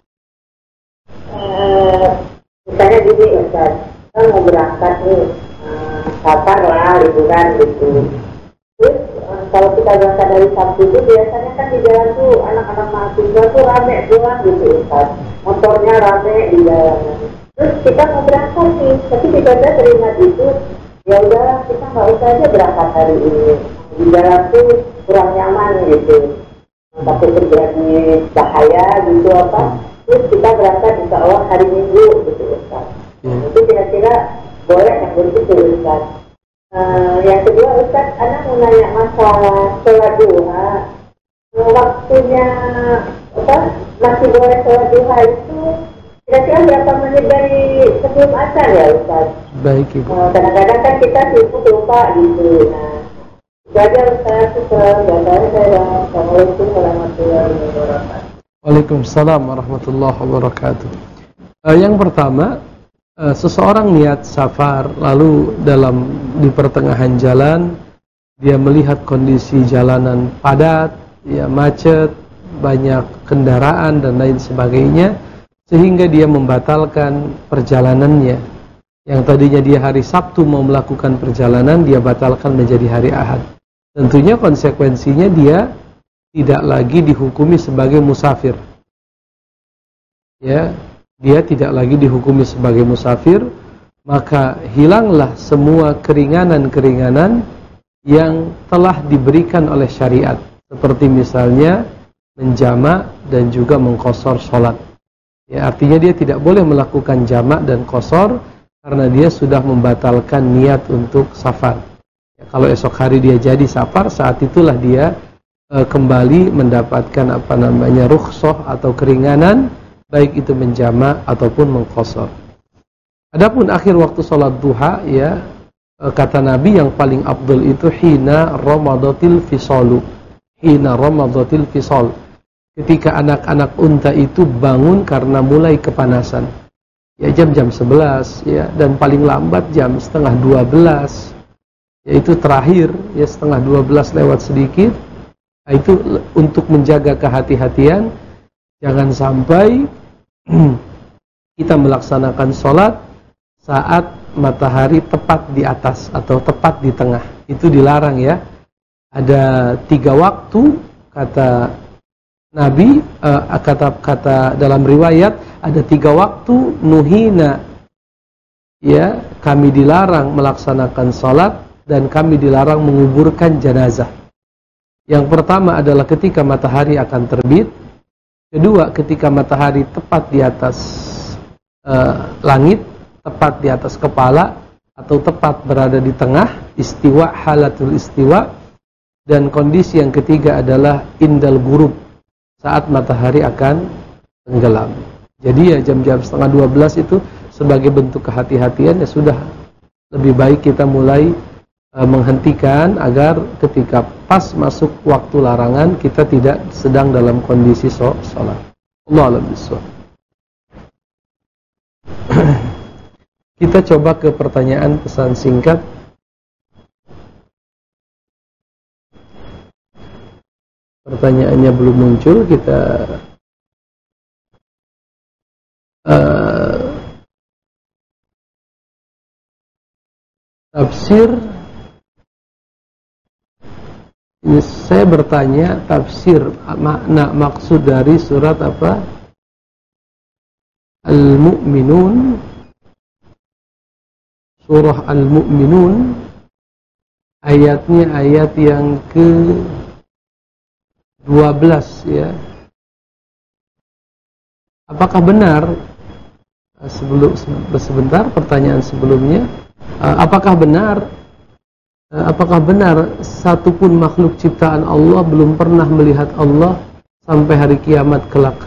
Speaker 5: Eh, misalnya gini Ustaz, kita mau berangkat nih, eh, safar lah, liburan gitu. Terus eh, kalau kita berangkat dari Sabtu itu biasanya kan di jalan tuh anak-anak mahasiswa tuh rame pulang gitu Ustaz. Motornya rame di jalan. Terus kita mau berangkat nih, tapi tiba-tiba teringat itu, ya udah kita nggak usah aja berangkat hari ini. Di jalan tuh kurang nyaman gitu. Takut terjadi bahaya gitu apa. Terus kita berangkat insya Allah hari Minggu gitu Ustaz. Hmm. Itu kira-kira boleh yang begitu Ustaz. Uh, yang kedua Ustaz, anak mau nanya masalah sholat duha. Waktunya apa? Masih boleh sholat duha itu kira-kira berapa menit dari sebelum asar ya Ustaz?
Speaker 1: Baik Ibu.
Speaker 5: Uh, kadang-kadang kan kita sibuk lupa gitu. Nah, itu aja Ustaz. Assalamualaikum warahmatullahi wabarakatuh.
Speaker 1: Waalaikumsalam warahmatullahi wabarakatuh. Uh, yang pertama, uh, seseorang niat safar, lalu dalam di pertengahan jalan dia melihat kondisi jalanan padat, ya macet, banyak kendaraan dan lain sebagainya, sehingga dia membatalkan perjalanannya. Yang tadinya dia hari Sabtu mau melakukan perjalanan, dia batalkan menjadi hari Ahad. Tentunya konsekuensinya dia tidak lagi dihukumi sebagai musafir. Ya, dia tidak lagi dihukumi sebagai musafir, maka hilanglah semua keringanan-keringanan yang telah diberikan oleh syariat, seperti misalnya menjamak dan juga mengqashar salat. Ya, artinya dia tidak boleh melakukan jamak dan qashar karena dia sudah membatalkan niat untuk safar. Ya, kalau esok hari dia jadi safar, saat itulah dia kembali mendapatkan apa namanya rukhsah atau keringanan, baik itu menjamak ataupun mengqashar. Adapun akhir waktu salat duha, ya kata Nabi yang paling afdal itu hina ramadatil fisalu. Hina ramadatil fisal. Ketika anak-anak unta itu bangun karena mulai kepanasan. Ya jam-jam sebelas ya, dan paling lambat jam setengah dua belas. Yaitu terakhir ya setengah dua belas lewat sedikit. Itu untuk menjaga kehati-hatian, jangan sampai kita melaksanakan sholat saat matahari tepat di atas atau tepat di tengah. Itu dilarang ya. Ada tiga waktu kata Nabi, uh, kata kata dalam riwayat ada tiga waktu nuhina. Ya, kami dilarang melaksanakan sholat dan kami dilarang menguburkan jenazah. Yang pertama adalah ketika matahari akan terbit. Kedua, ketika matahari tepat di atas uh, langit, tepat di atas kepala, atau tepat berada di tengah, istiwa, halatul istiwa. Dan kondisi yang ketiga adalah indal ghurub, saat matahari akan tenggelam. Jadi ya jam-jam setengah dua belas itu sebagai bentuk kehati-hatian, ya sudah lebih baik kita mulai menghentikan agar ketika pas masuk waktu larangan kita tidak sedang dalam kondisi sholat. Allah a'lam bishawab. Kita coba ke pertanyaan pesan singkat. Pertanyaannya belum muncul, kita uh, tafsir. Ini saya bertanya tafsir makna maksud dari surat apa? Al-Mu'minun. Surah Al-Mu'minun, ayatnya ayat yang ke dua belas ya. Apakah benar, sebelum sebentar pertanyaan sebelumnya, apakah benar Apakah benar satupun makhluk ciptaan Allah belum pernah melihat Allah sampai hari kiamat kelak?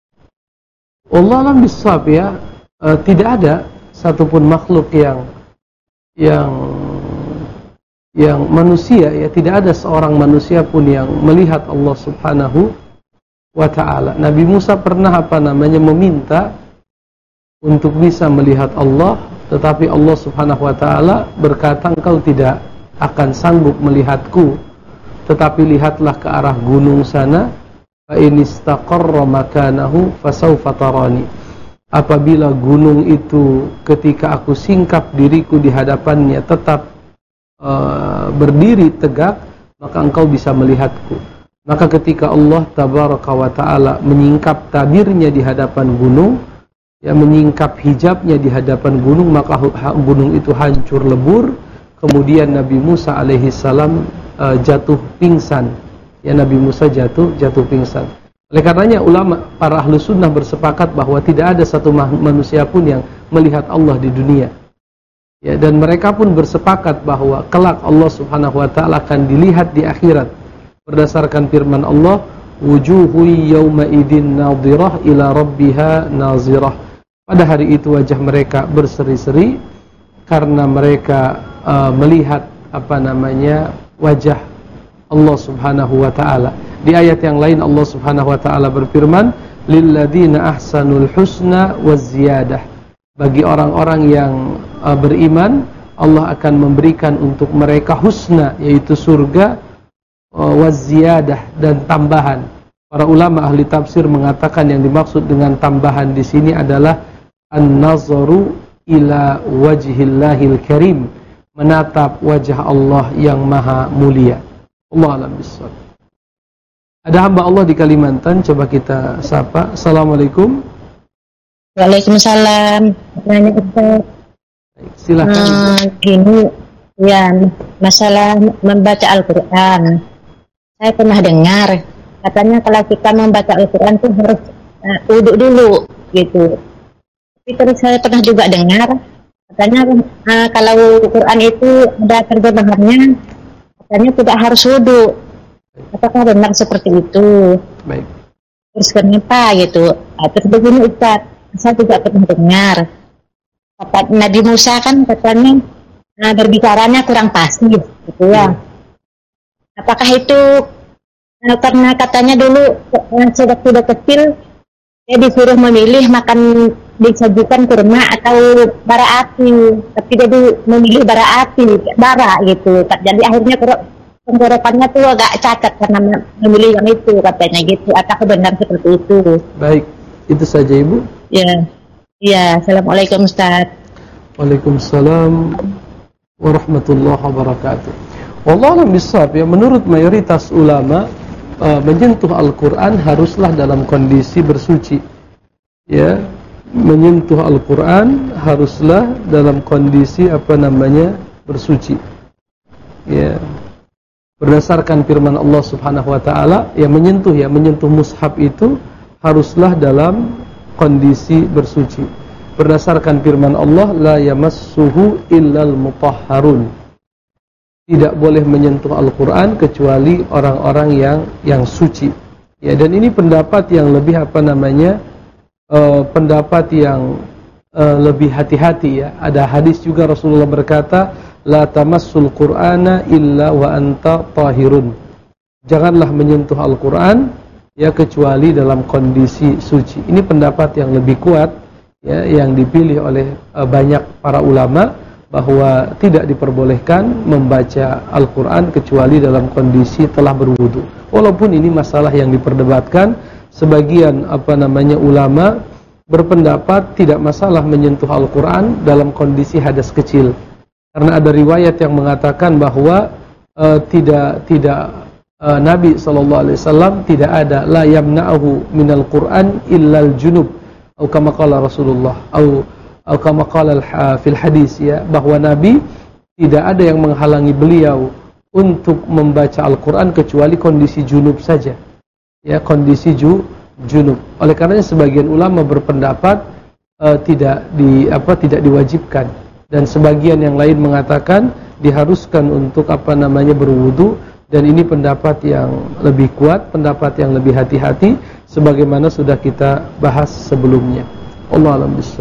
Speaker 1: Allah alam bisawab ya, e, tidak ada satupun makhluk yang yang yang manusia, ya tidak ada seorang manusia pun yang melihat Allah Subhanahu wa ta'ala. Nabi Musa pernah apa namanya meminta untuk bisa melihat Allah, tetapi Allah Subhanahu wa ta'ala berkata, engkau tidak akan sanggup melihatku, tetapi lihatlah ke arah gunung sana, fa in istaqarra makanahu fasawfa tarani. Apabila gunung itu ketika aku singkap diriku di hadapannya tetap uh, berdiri tegak, maka engkau bisa melihatku. Maka ketika Allah tabaraka wa ta'ala menyingkap tabirnya di hadapan gunung, ya menyingkap hijabnya di hadapan gunung, maka gunung itu hancur lebur. Kemudian Nabi Musa alaihi salam uh, jatuh pingsan. Ya, Nabi Musa jatuh jatuh pingsan. Oleh karenanya ulama para ahlu sunnah bersepakat bahwa tidak ada satu manusia pun yang melihat Allah di dunia. Ya, dan mereka pun bersepakat bahwa kelak Allah Subhanahu wa ta'ala akan dilihat di akhirat berdasarkan firman Allah, wujuhu yawma idin nadhirah ila rabbiha nazirah. Pada hari itu wajah mereka berseri-seri karena mereka uh, melihat apa namanya wajah Allah Subhanahu wa ta'ala. Di ayat yang lain Allah Subhanahu wa ta'ala berfirman, lilladzina ahsanul husna waziyadah. Bagi orang-orang yang uh, beriman, Allah akan memberikan untuk mereka husna, yaitu surga, uh, waziyadah, dan tambahan. Para ulama ahli tafsir mengatakan yang dimaksud dengan tambahan di sini adalah an-nazaru ila wajhillahil karim, menatap wajah Allah yang maha mulia. Allah alam bisawab. Ada hamba Allah di Kalimantan, coba kita sapa. Assalamualaikum.
Speaker 6: Waalaikumsalam. Nanya Ustaz.
Speaker 1: Silakan.
Speaker 6: Uh, gini, ya masalah membaca Al-Quran. Saya pernah dengar katanya kalau kita membaca Al-Quran itu harus uh, wudhu dulu, gitu. Tapi terus saya pernah juga dengar katanya uh, kalau Quran itu ada terjemahannya, katanya tidak harus wudhu. Apakah benar seperti itu?
Speaker 1: Baik.
Speaker 6: Terus kenapa gitu? Nah, terus begini Ustaz, saya juga pernah dengar kata Nabi Musa kan katanya nah, berbicaranya kurang pasti, gitu ya. Apakah itu nah, karena katanya dulu sejak sudah kecil dia disuruh memilih makan disajikan kurma atau bara api, tapi dia memilih bara api, bara gitu. Jadi akhirnya tenggorokannya tuh agak cacat karena memilih yang itu, katanya gitu. Apakah benar seperti itu?
Speaker 1: Baik, itu saja Ibu.
Speaker 6: Ya, ya. Assalamualaikum Ustaz.
Speaker 1: Waalaikumsalam warahmatullahi wabarakatuh. Wallahualam bishawab, ya, menurut mayoritas ulama uh, menyentuh Al-Quran haruslah dalam kondisi bersuci. Ya, menyentuh Al-Quran haruslah dalam kondisi apa namanya bersuci. Ya. Berdasarkan firman Allah Subhanahu wa ta'ala, yang menyentuh ya menyentuh mushaf itu haruslah dalam kondisi bersuci. Berdasarkan firman Allah, la yamassuhu illal mutahharun. Tidak boleh menyentuh Al-Quran kecuali orang-orang yang yang suci. Ya, dan ini pendapat yang lebih apa namanya uh, pendapat yang uh, lebih hati-hati ya. Ada hadis juga Rasulullah berkata, la tamassul Qur'ana illa wa anta tahirun. Janganlah menyentuh Al-Quran ya kecuali dalam kondisi suci. Ini pendapat yang lebih kuat ya, yang dipilih oleh uh, banyak para ulama, bahwa tidak diperbolehkan membaca Al-Quran kecuali dalam kondisi telah berwudu. Walaupun ini masalah yang diperdebatkan, sebagian apa namanya ulama berpendapat tidak masalah menyentuh Al-Quran dalam kondisi hadas kecil. Karena ada riwayat yang mengatakan bahwa uh, tidak tidak uh, Nabi sallallahu alaihi wasallam tidak ada la yamna'uhu minal Qur'an illal junub, atau kama qala Rasulullah, atau atau kama qala fil hadis, ya, bahwa Nabi tidak ada yang menghalangi beliau untuk membaca Al-Qur'an kecuali kondisi junub saja. Ya, kondisi ju, junub. Oleh karenanya sebagian ulama berpendapat uh, tidak di apa tidak diwajibkan. Dan sebagian yang lain mengatakan diharuskan untuk apa namanya berwudu, dan ini pendapat yang lebih kuat, pendapat yang lebih hati-hati sebagaimana sudah kita bahas sebelumnya. Allahu a'lam bishawab.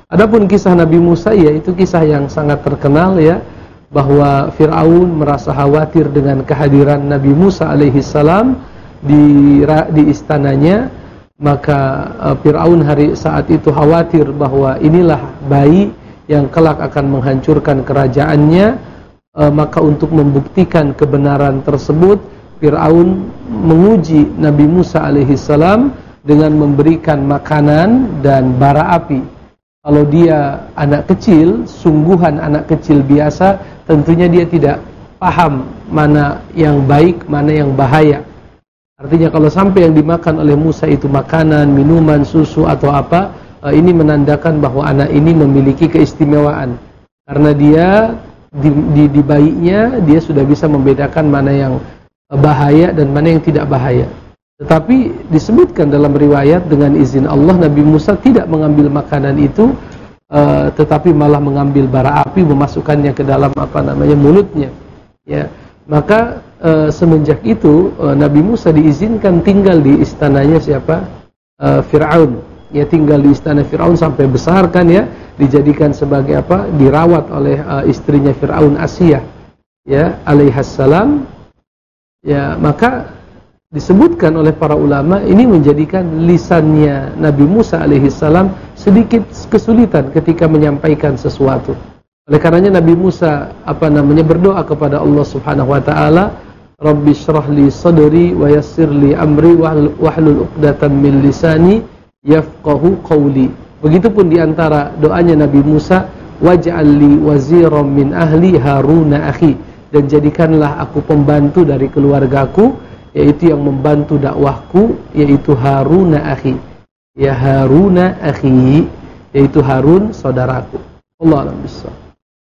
Speaker 1: Adapun kisah Nabi Musa, ya itu kisah yang sangat terkenal ya, bahwa Fir'aun merasa khawatir dengan kehadiran Nabi Musa alaihi salam di di istananya. Maka uh, Fir'aun hari saat itu khawatir bahwa inilah bayi yang kelak akan menghancurkan kerajaannya. uh, Maka untuk membuktikan kebenaran tersebut, Fir'aun menguji Nabi Musa alaihi salam dengan memberikan makanan dan bara api. Kalau dia anak kecil, sungguhan anak kecil biasa, tentunya dia tidak paham mana yang baik, mana yang bahaya. Artinya kalau sampai yang dimakan oleh Musa itu makanan, minuman, susu atau apa, ini menandakan bahwa anak ini memiliki keistimewaan. Karena dia di, di, di bayinya, dia sudah bisa membedakan mana yang bahaya dan mana yang tidak bahaya. Tetapi disebutkan dalam riwayat dengan izin Allah, Nabi Musa tidak mengambil makanan itu, uh, tetapi malah mengambil bara api, memasukkannya ke dalam apa namanya mulutnya. Ya, maka uh, semenjak itu uh, Nabi Musa diizinkan tinggal di istananya siapa? Uh, Fir'aun. Ya, tinggal di istana Fir'aun sampai besar kan ya, dijadikan sebagai apa? Dirawat oleh uh, istrinya Fir'aun, Asiyah, ya, alaihassalam. Ya, maka disebutkan oleh para ulama ini menjadikan lisannya Nabi Musa alaihissalam sedikit kesulitan ketika menyampaikan sesuatu. Oleh karenanya Nabi Musa apa namanya berdoa kepada Allah Subhanahu wa taala, Rabbi shrah li sadri wa yassir li amri wahlul uqdatam min lisani yafqahu qawli. Begitupun di antara doanya Nabi Musa, waj'al li waziran min ahli Haruna akhi, dan jadikanlah aku pembantu dari keluargaku, yaitu yang membantu dakwahku, yaitu Haruna akhi. Ya Haruna akhi, yaitu Harun saudaraku. Allah a'lam bishawab.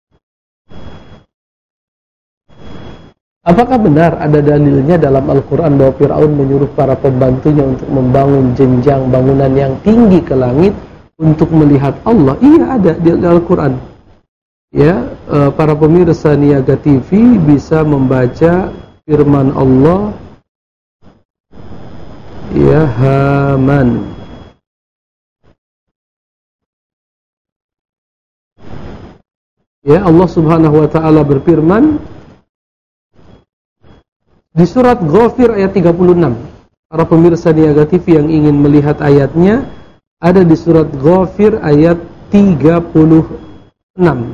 Speaker 1: Apakah benar ada dalilnya dalam Al-Quran bahwa Fir'aun menyuruh para pembantunya untuk membangun jenjang bangunan yang tinggi ke langit untuk melihat Allah? Iya, ada di Al-Quran. Ya, para pemirsa Niaga T V bisa membaca firman Allah, ya Haman. Ya, Allah Subhanahu wa taala berfirman di surat Ghafir ayat tiga puluh enam. Para pemirsa Niaga T V yang ingin melihat ayatnya, ada di surat Ghafir ayat tiga puluh enam.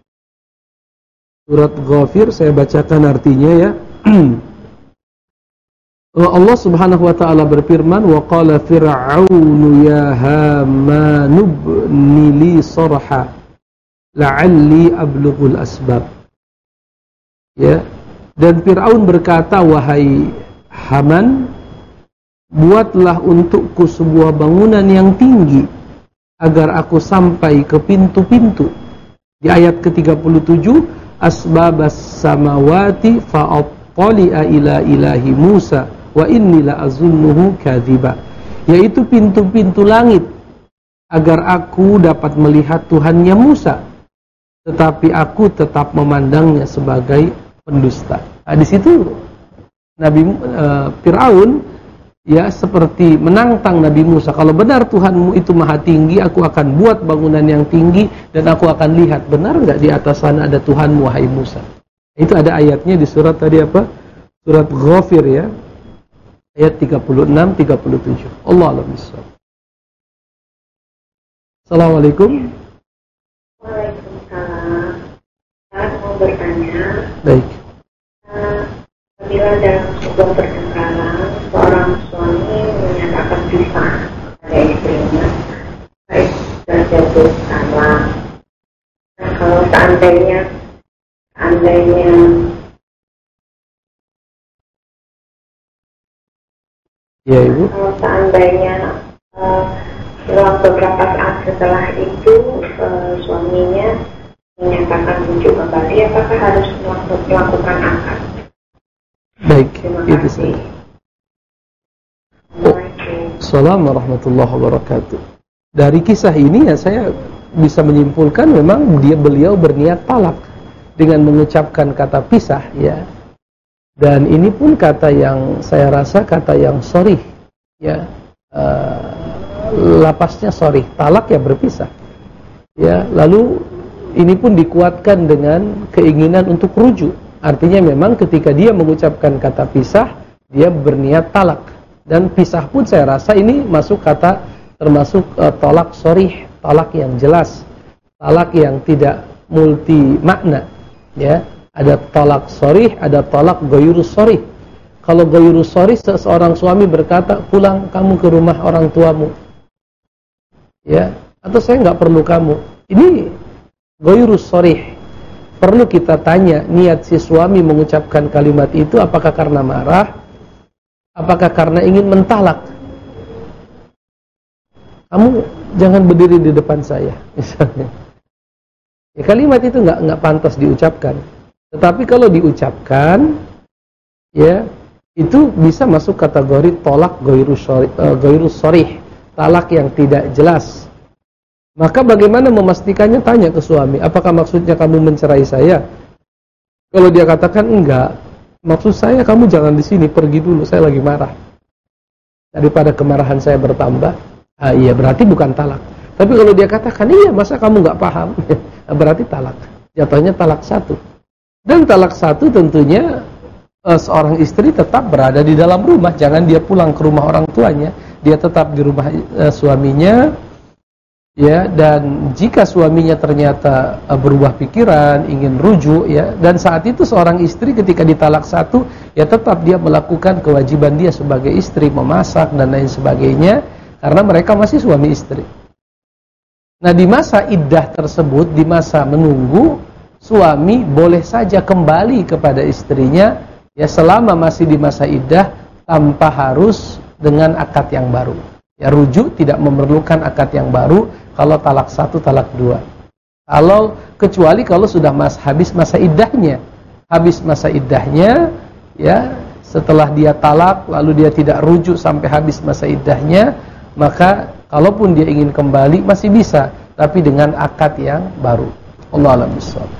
Speaker 1: Surat Ghafir, saya bacakan artinya ya. Allah Subhanahu wa taala berfirman, wa qala fir'aunu ya Haman ibni li sarha la'alli ablughul asbab. Ya, dan Fir'aun berkata, wahai Haman, buatlah untukku sebuah bangunan yang tinggi agar aku sampai ke pintu-pintu. Di ayat ke tiga puluh tujuh, asbabas samawati fa'attali'a ila ilahi Musa wa inni la azunnuhu kadziba, yaitu pintu-pintu langit agar aku dapat melihat Tuhannya Musa, tetapi aku tetap memandangnya sebagai pendusta. Nah, di situ Nabi uh, Fir'aun ya seperti menantang Nabi Musa, kalau benar Tuhanmu itu maha tinggi, aku akan buat bangunan yang tinggi dan aku akan lihat benar enggak di atas sana ada Tuhanmu wahai Musa. Itu ada ayatnya di surat tadi apa? Surat Ghafir ya. Ayat tiga puluh enam tiga puluh tujuh. Allah a'lam bishawab. Assalamualaikum.
Speaker 5: Waalaikumsalam. Saya mau bertanya.
Speaker 1: Baik.
Speaker 5: Apabila dalam sebuah pertengkaran seorang suami menyatakan pisah pada istrinya, baik sudah jatuh salah. Nah, kalau seandainya seandainya
Speaker 1: Ya Ibu.
Speaker 5: Kalau seandainya uh, setelah beberapa saat setelah itu uh, suaminya menyatakan rujuk kembali, apakah harus melakukan akad?
Speaker 1: Baik, itu saja. Assalamualaikum warahmatullahi wabarakatuh. Dari kisah ini ya saya bisa menyimpulkan memang dia beliau berniat talak dengan mengucapkan kata pisah ya. Dan ini pun kata yang saya rasa kata yang sorih ya, uh, lapasnya sorih, talak ya berpisah Ya, lalu ini pun dikuatkan dengan keinginan untuk rujuk. Artinya memang ketika dia mengucapkan kata pisah, dia berniat talak. Dan pisah pun saya rasa ini masuk kata termasuk uh, tolak sorih, talak yang jelas, talak yang tidak multi makna. Ya, ada tolak sorih, ada tolak goyrus sorih. Kalau goyrus sorih, seseorang suami berkata, pulang kamu ke rumah orang tuamu. Ya, atau saya nggak perlu kamu. Ini goyrus sorih. Perlu kita tanya niat si suami mengucapkan kalimat itu apakah karena marah, apakah karena ingin mentalak. Kamu jangan berdiri di depan saya, misalnya. Ya, kalimat itu nggak nggak pantas diucapkan. Tetapi kalau diucapkan, ya itu bisa masuk kategori tolak goyrus sorih, uh, goyrus sorih, talak yang tidak jelas. Maka bagaimana memastikannya? Tanya ke suami, apakah maksudnya kamu mencerai saya? Kalau dia katakan enggak, maksud saya kamu jangan di sini, pergi dulu, saya lagi marah. Daripada kemarahan saya bertambah, ah, iya berarti bukan talak. Tapi kalau dia katakan iya, masa kamu nggak paham, berarti talak. Jatuhnya talak satu. Dan talak satu tentunya eh, seorang istri tetap berada di dalam rumah, jangan dia pulang ke rumah orang tuanya, dia tetap di rumah eh, suaminya. Ya, dan jika suaminya ternyata uh, berubah pikiran, ingin rujuk, ya, dan saat itu seorang istri ketika ditalak satu, ya tetap dia melakukan kewajiban dia sebagai istri, memasak dan lain sebagainya, karena mereka masih suami istri. Nah, di masa iddah tersebut, di masa menunggu, suami boleh saja kembali kepada istrinya, ya selama masih di masa iddah, tanpa harus dengan akad yang baru. Ya, rujuk tidak memerlukan akad yang baru kalau talak satu, talak dua. Kalau kecuali kalau sudah mas, habis masa iddahnya, habis masa iddahnya, ya setelah dia talak lalu dia tidak rujuk sampai habis masa iddahnya, maka kalaupun dia ingin kembali masih bisa, tapi dengan akad yang baru. Allahu a'lam bishawab.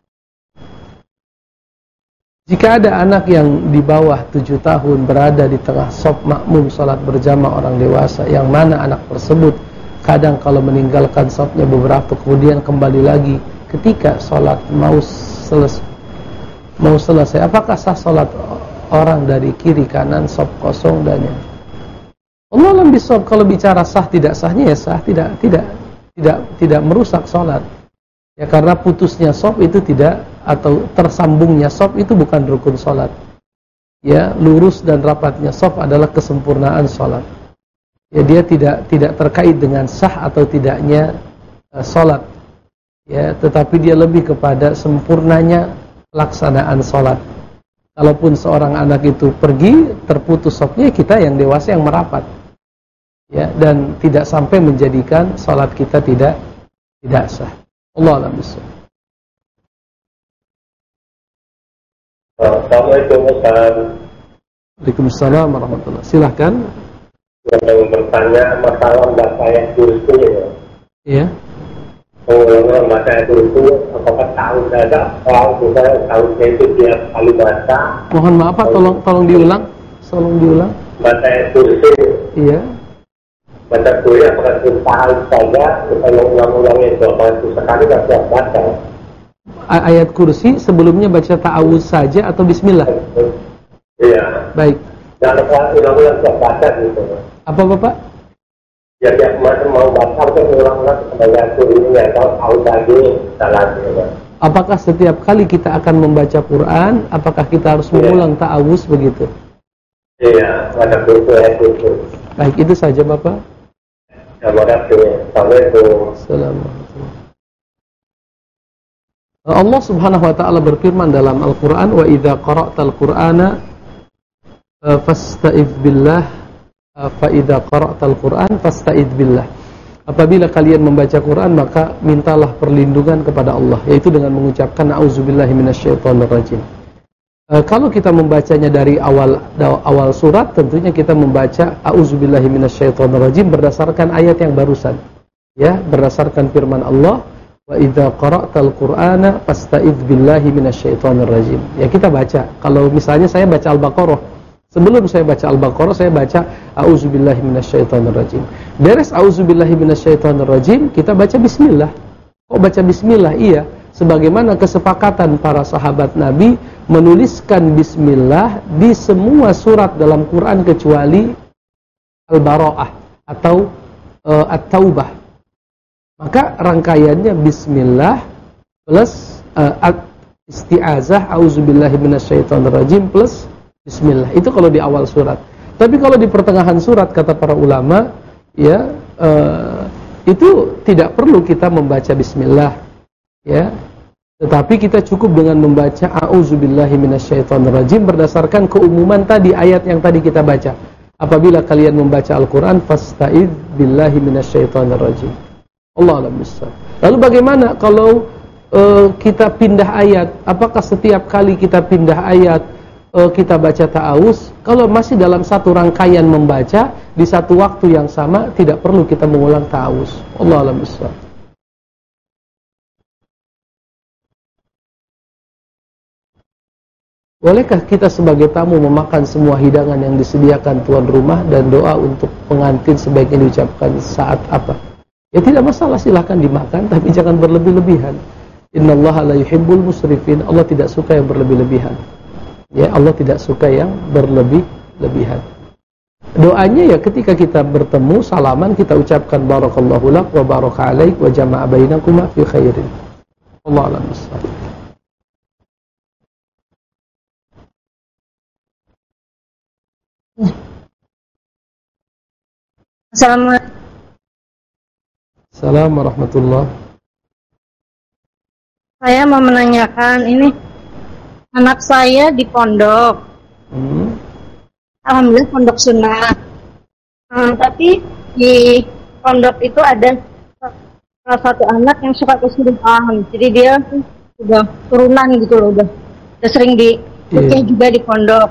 Speaker 1: Jika ada anak yang di bawah tujuh tahun berada di tengah shaf makmum salat berjamaah orang dewasa, yang mana anak tersebut kadang kalau meninggalkan shafnya beberapa kemudian kembali lagi ketika salat mau selesai, mau selesai, apakah sah salat orang dari kiri kanan shaf kosong dan yang Allah alam bishawab? Kalau bicara sah tidak sahnya ya sah, tidak tidak tidak tidak merusak salat. Ya, karena putusnya shaf itu tidak, atau tersambungnya shaf itu bukan rukun salat. Ya, lurus dan rapatnya shaf adalah kesempurnaan salat. Ya, dia tidak tidak terkait dengan sah atau tidaknya uh, salat. Ya, tetapi dia lebih kepada sempurnanya pelaksanaan salat. Kalaupun seorang anak itu pergi terputus shafnya, kita yang dewasa yang merapat. Ya, dan tidak sampai menjadikan salat kita tidak tidak sah. Allah a'lam bishawab.
Speaker 7: Assalamualaikum Ustaz.
Speaker 1: Waalaikumsalam warahmatullahi. Silahkan.
Speaker 7: Yang bertanya masalah baca ayat kursi ya.
Speaker 1: Iya.
Speaker 7: Pengulangan baca ayat kursi, apakah tahu ada kalau misalnya tahu itu dia kali baca.
Speaker 1: Mohon maaf Pak, tolong tolong diulang. Tolong diulang.
Speaker 7: Baca ayat kursi.
Speaker 1: Iya.
Speaker 7: Baca kursi apakah tahu saja kita ulang-ulang itu apa itu sekali tidak siap baca.
Speaker 1: Ayat kursi sebelumnya baca ta'awuz saja atau bismillah?
Speaker 7: Iya.
Speaker 1: Baik.
Speaker 7: Jangan ulang-ulang siap baca gitu.
Speaker 1: Apa Bapak?
Speaker 7: Ya, ya kemarin mau baca untuk ulang-ulang ayat kursi ya, kalau tahu tadi salah gitu.
Speaker 1: Apakah setiap kali kita akan membaca Quran, apakah kita harus mengulang ta'awuz begitu?
Speaker 7: Iya, baca kursi ayat kursi.
Speaker 1: Baik, itu saja Bapak.
Speaker 7: Terima kasih. Assalamualaikum.
Speaker 1: Assalamualaikum. Allah Subhanahu wa taala berfirman dalam Al-Qur'an, "Wa idza qara'tal Qur'ana fasta'idz billah, fa idza qara'tal Qur'an fasta'idz billah." Apabila kalian membaca Quran, maka mintalah perlindungan kepada Allah, yaitu dengan mengucapkan auzubillahi minasyaitonir rajim. E, kalau kita membacanya dari awal awal surat, tentunya kita membaca auzubillahi minasyaitonir rajim berdasarkan ayat yang barusan. Ya, berdasarkan firman Allah, wa idza qara'tal Qur'ana fasta'idz billahi minasyaitonir rajim. Ya, kita baca. Kalau misalnya saya baca Al-Baqarah, sebelum saya baca Al-Baqarah saya baca auzubillahi minasyaitonir rajim. Beres auzubillahi minasyaitonir rajim, kita baca bismillah. Kok baca bismillah? Iya, sebagaimana kesepakatan para sahabat Nabi menuliskan bismillah di semua surat dalam Quran kecuali Al-Bara'ah atau uh, At-Taubah. Maka rangkaiannya bismillah plus uh, isti'azah, auzubillahi minasyaitonirrajim plus bismillah. Itu kalau di awal surat. Tapi kalau di pertengahan surat, kata para ulama, ya uh, itu tidak perlu kita membaca bismillah, ya. Tetapi kita cukup dengan membaca a'udzubillahi minasyaitonirrajim berdasarkan keumuman tadi ayat yang tadi kita baca. Apabila kalian membaca Al-Qur'an fasta'idz billahi minasyaitonirrajim. Allah a'lam bissawab. Lalu bagaimana kalau uh, kita pindah ayat? Apakah setiap kali kita pindah ayat uh, kita baca ta'awuz? Kalau masih dalam satu rangkaian membaca di satu waktu yang sama, tidak perlu kita mengulang ta'awuz. Allah a'lam bissawab. Bolehkah kita sebagai tamu memakan semua hidangan yang disediakan tuan rumah dan doa untuk pengantin sebaiknya diucapkan saat apa? Ya tidak masalah, silahkan dimakan, tapi jangan berlebih-lebihan. Innallaha la yuhibbul musrifin. Allah tidak suka yang berlebih-lebihan. Ya, Allah tidak suka yang berlebih-lebihan. Doanya ya ketika kita bertemu, salaman, kita ucapkan barakallahu lak wa baraka alaik wa jama'a bainakuma fi khairin. Allah a'lam bissawab.
Speaker 6: Assalamualaikum.
Speaker 1: Assalamualaikum warahmatullahi.
Speaker 8: Saya mau menanyakan ini, anak saya di pondok,
Speaker 1: Hmm.
Speaker 8: alhamdulillah pondok sunnah. Hmm, tapi di pondok itu ada salah satu anak yang suka kesurupan, jadi dia udah turunan gitu loh, udah, udah sering di
Speaker 1: Iya.
Speaker 8: juga di pondok.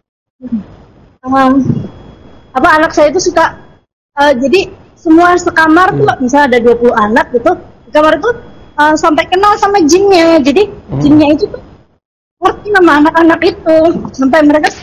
Speaker 8: Um, apa anak saya itu suka uh, jadi semua sekamar tuh, misalnya ada dua puluh anak gitu, di kamar itu uh, sampai kenal sama jinnya. Jadi
Speaker 1: Hmm.
Speaker 8: jinnya itu tuh ngerti nama anak-anak itu, sampai mereka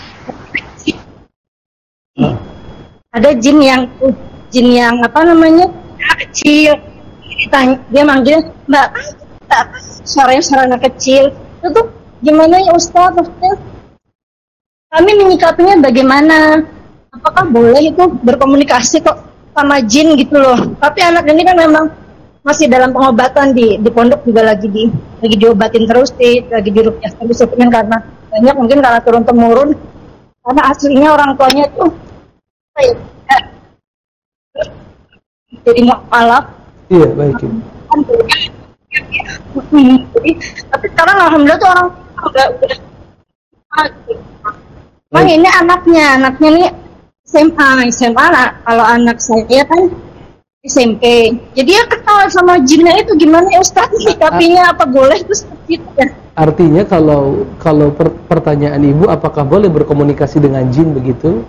Speaker 1: Ah.
Speaker 8: ada jin yang uh, jin yang apa namanya kecil, ditanya, dia manggil mbak, mbak, suaranya suara anak kecil. Itu tuh gimana ya Ustaz? Maksudnya kami menyikapinya bagaimana? Apakah boleh itu berkomunikasi kok sama jin gitu loh? Tapi anak ini kan memang masih dalam pengobatan di di pondok, juga lagi di lagi diobatin terus, di, lagi diruqyah terus, sebenarnya karena banyak mungkin karena turun temurun, karena aslinya orang tuanya tuh apa ya, jadi mualaf.
Speaker 1: Iya, baik. Ibu.
Speaker 8: Jadi, tapi sekarang alhamdulillah tuh orang udah udah Emang ini anaknya, anaknya nih S M A, S M A lah. Kalau anak saya kan S M P. Jadi dia kenal sama jinnya itu, gimana ya Ustaz? Sikapinya apa boleh terus seperti itu ya?
Speaker 1: Artinya kalau kalau per, pertanyaan ibu apakah boleh berkomunikasi dengan jin begitu?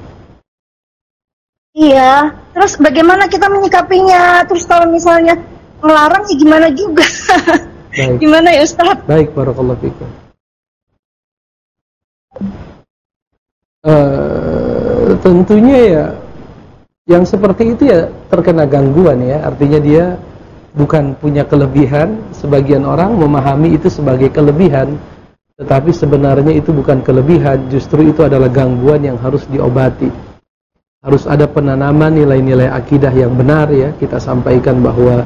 Speaker 8: Iya. Terus bagaimana kita menyikapinya? Terus kalau misalnya melarang ya gimana juga?
Speaker 1: Baik.
Speaker 8: Gimana ya Ustaz?
Speaker 1: Baik, barakallahu fikum. Uh, tentunya ya yang seperti itu ya terkena gangguan ya, artinya dia bukan punya kelebihan. Sebagian orang memahami itu sebagai kelebihan, tetapi sebenarnya itu bukan kelebihan, justru itu adalah gangguan yang harus diobati. Harus ada penanaman nilai-nilai akidah yang benar ya. Kita sampaikan bahwa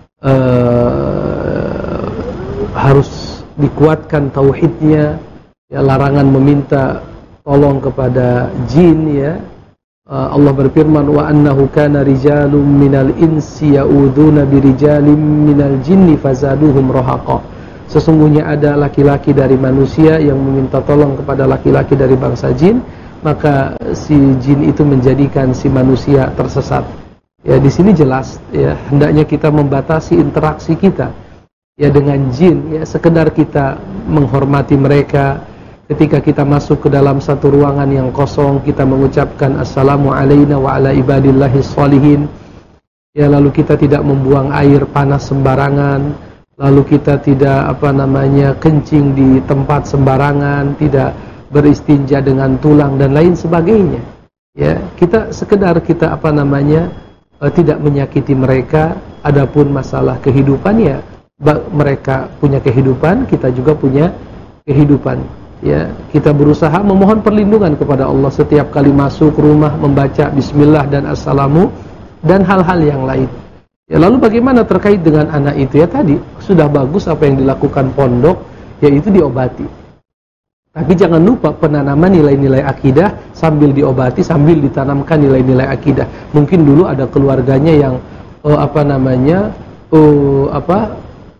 Speaker 1: uh, harus dikuatkan tauhidnya ya, larangan meminta tolong kepada jin ya. uh, Allah berfirman wa annahu kana rijalun minal insi ya'udzuuna birijalin minal jinni fazaduhum rahaqa. Sesungguhnya ada laki-laki dari manusia yang meminta tolong kepada laki-laki dari bangsa jin, maka si jin itu menjadikan si manusia tersesat. Ya, di sini jelas ya, hendaknya kita membatasi interaksi kita ya dengan jin ya, sekedar kita menghormati mereka. Ketika kita masuk ke dalam satu ruangan yang kosong, kita mengucapkan assalamu alayna wa ala ibadillahi sholihin ya, lalu kita tidak membuang air panas sembarangan, lalu kita tidak apa namanya kencing di tempat sembarangan, tidak beristinja dengan tulang dan lain sebagainya ya. Kita sekedar kita apa namanya uh, tidak menyakiti mereka. Adapun masalah kehidupannya mereka punya kehidupan, kita juga punya kehidupan. Ya, kita berusaha memohon perlindungan kepada Allah setiap kali masuk rumah, membaca bismillah dan assalamu dan hal-hal yang lain. Ya, lalu bagaimana terkait dengan anak itu? Ya tadi sudah bagus apa yang dilakukan pondok, yaitu diobati. Tapi jangan lupa penanaman nilai-nilai akidah sambil diobati, sambil ditanamkan nilai-nilai akidah. Mungkin dulu ada keluarganya yang oh, apa namanya, oh, apa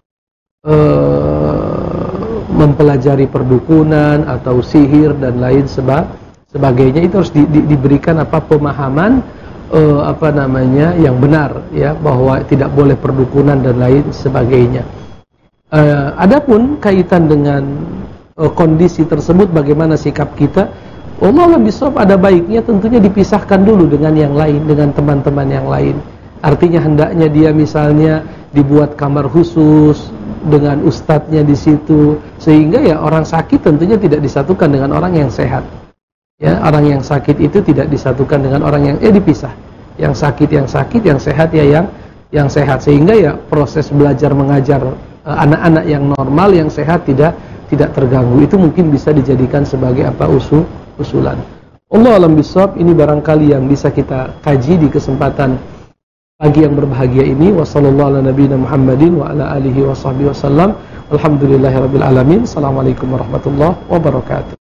Speaker 1: uh, mempelajari perdukunan atau sihir dan lain seba, sebagainya. Itu harus di, di, diberikan apa pemahaman uh, apa namanya yang benar, ya, bahwa tidak boleh perdukunan dan lain sebagainya. Uh, adapun kaitan dengan kondisi tersebut, bagaimana sikap kita, Allah lebih sob, ada baiknya tentunya dipisahkan dulu dengan yang lain, dengan teman-teman yang lain. Artinya hendaknya dia misalnya dibuat kamar khusus dengan ustadznya di situ, sehingga ya orang sakit tentunya tidak disatukan dengan orang yang sehat. Ya, orang yang sakit itu tidak disatukan dengan orang yang eh dipisah. Yang sakit yang sakit, yang sehat ya yang yang sehat, sehingga ya proses belajar mengajar anak-anak yang normal yang sehat tidak tidak terganggu. Itu mungkin bisa dijadikan sebagai apa usul usulan. Allah alam bisawab. Ini barangkali yang bisa kita kaji di kesempatan pagi yang berbahagia ini. Wassallallahu ala nabiyina Muhammadin wa ala alihi wa sahbihi wasallam. Alhamdulillahirabbil alamin. Assalamualaikum warahmatullahi wabarakatuh.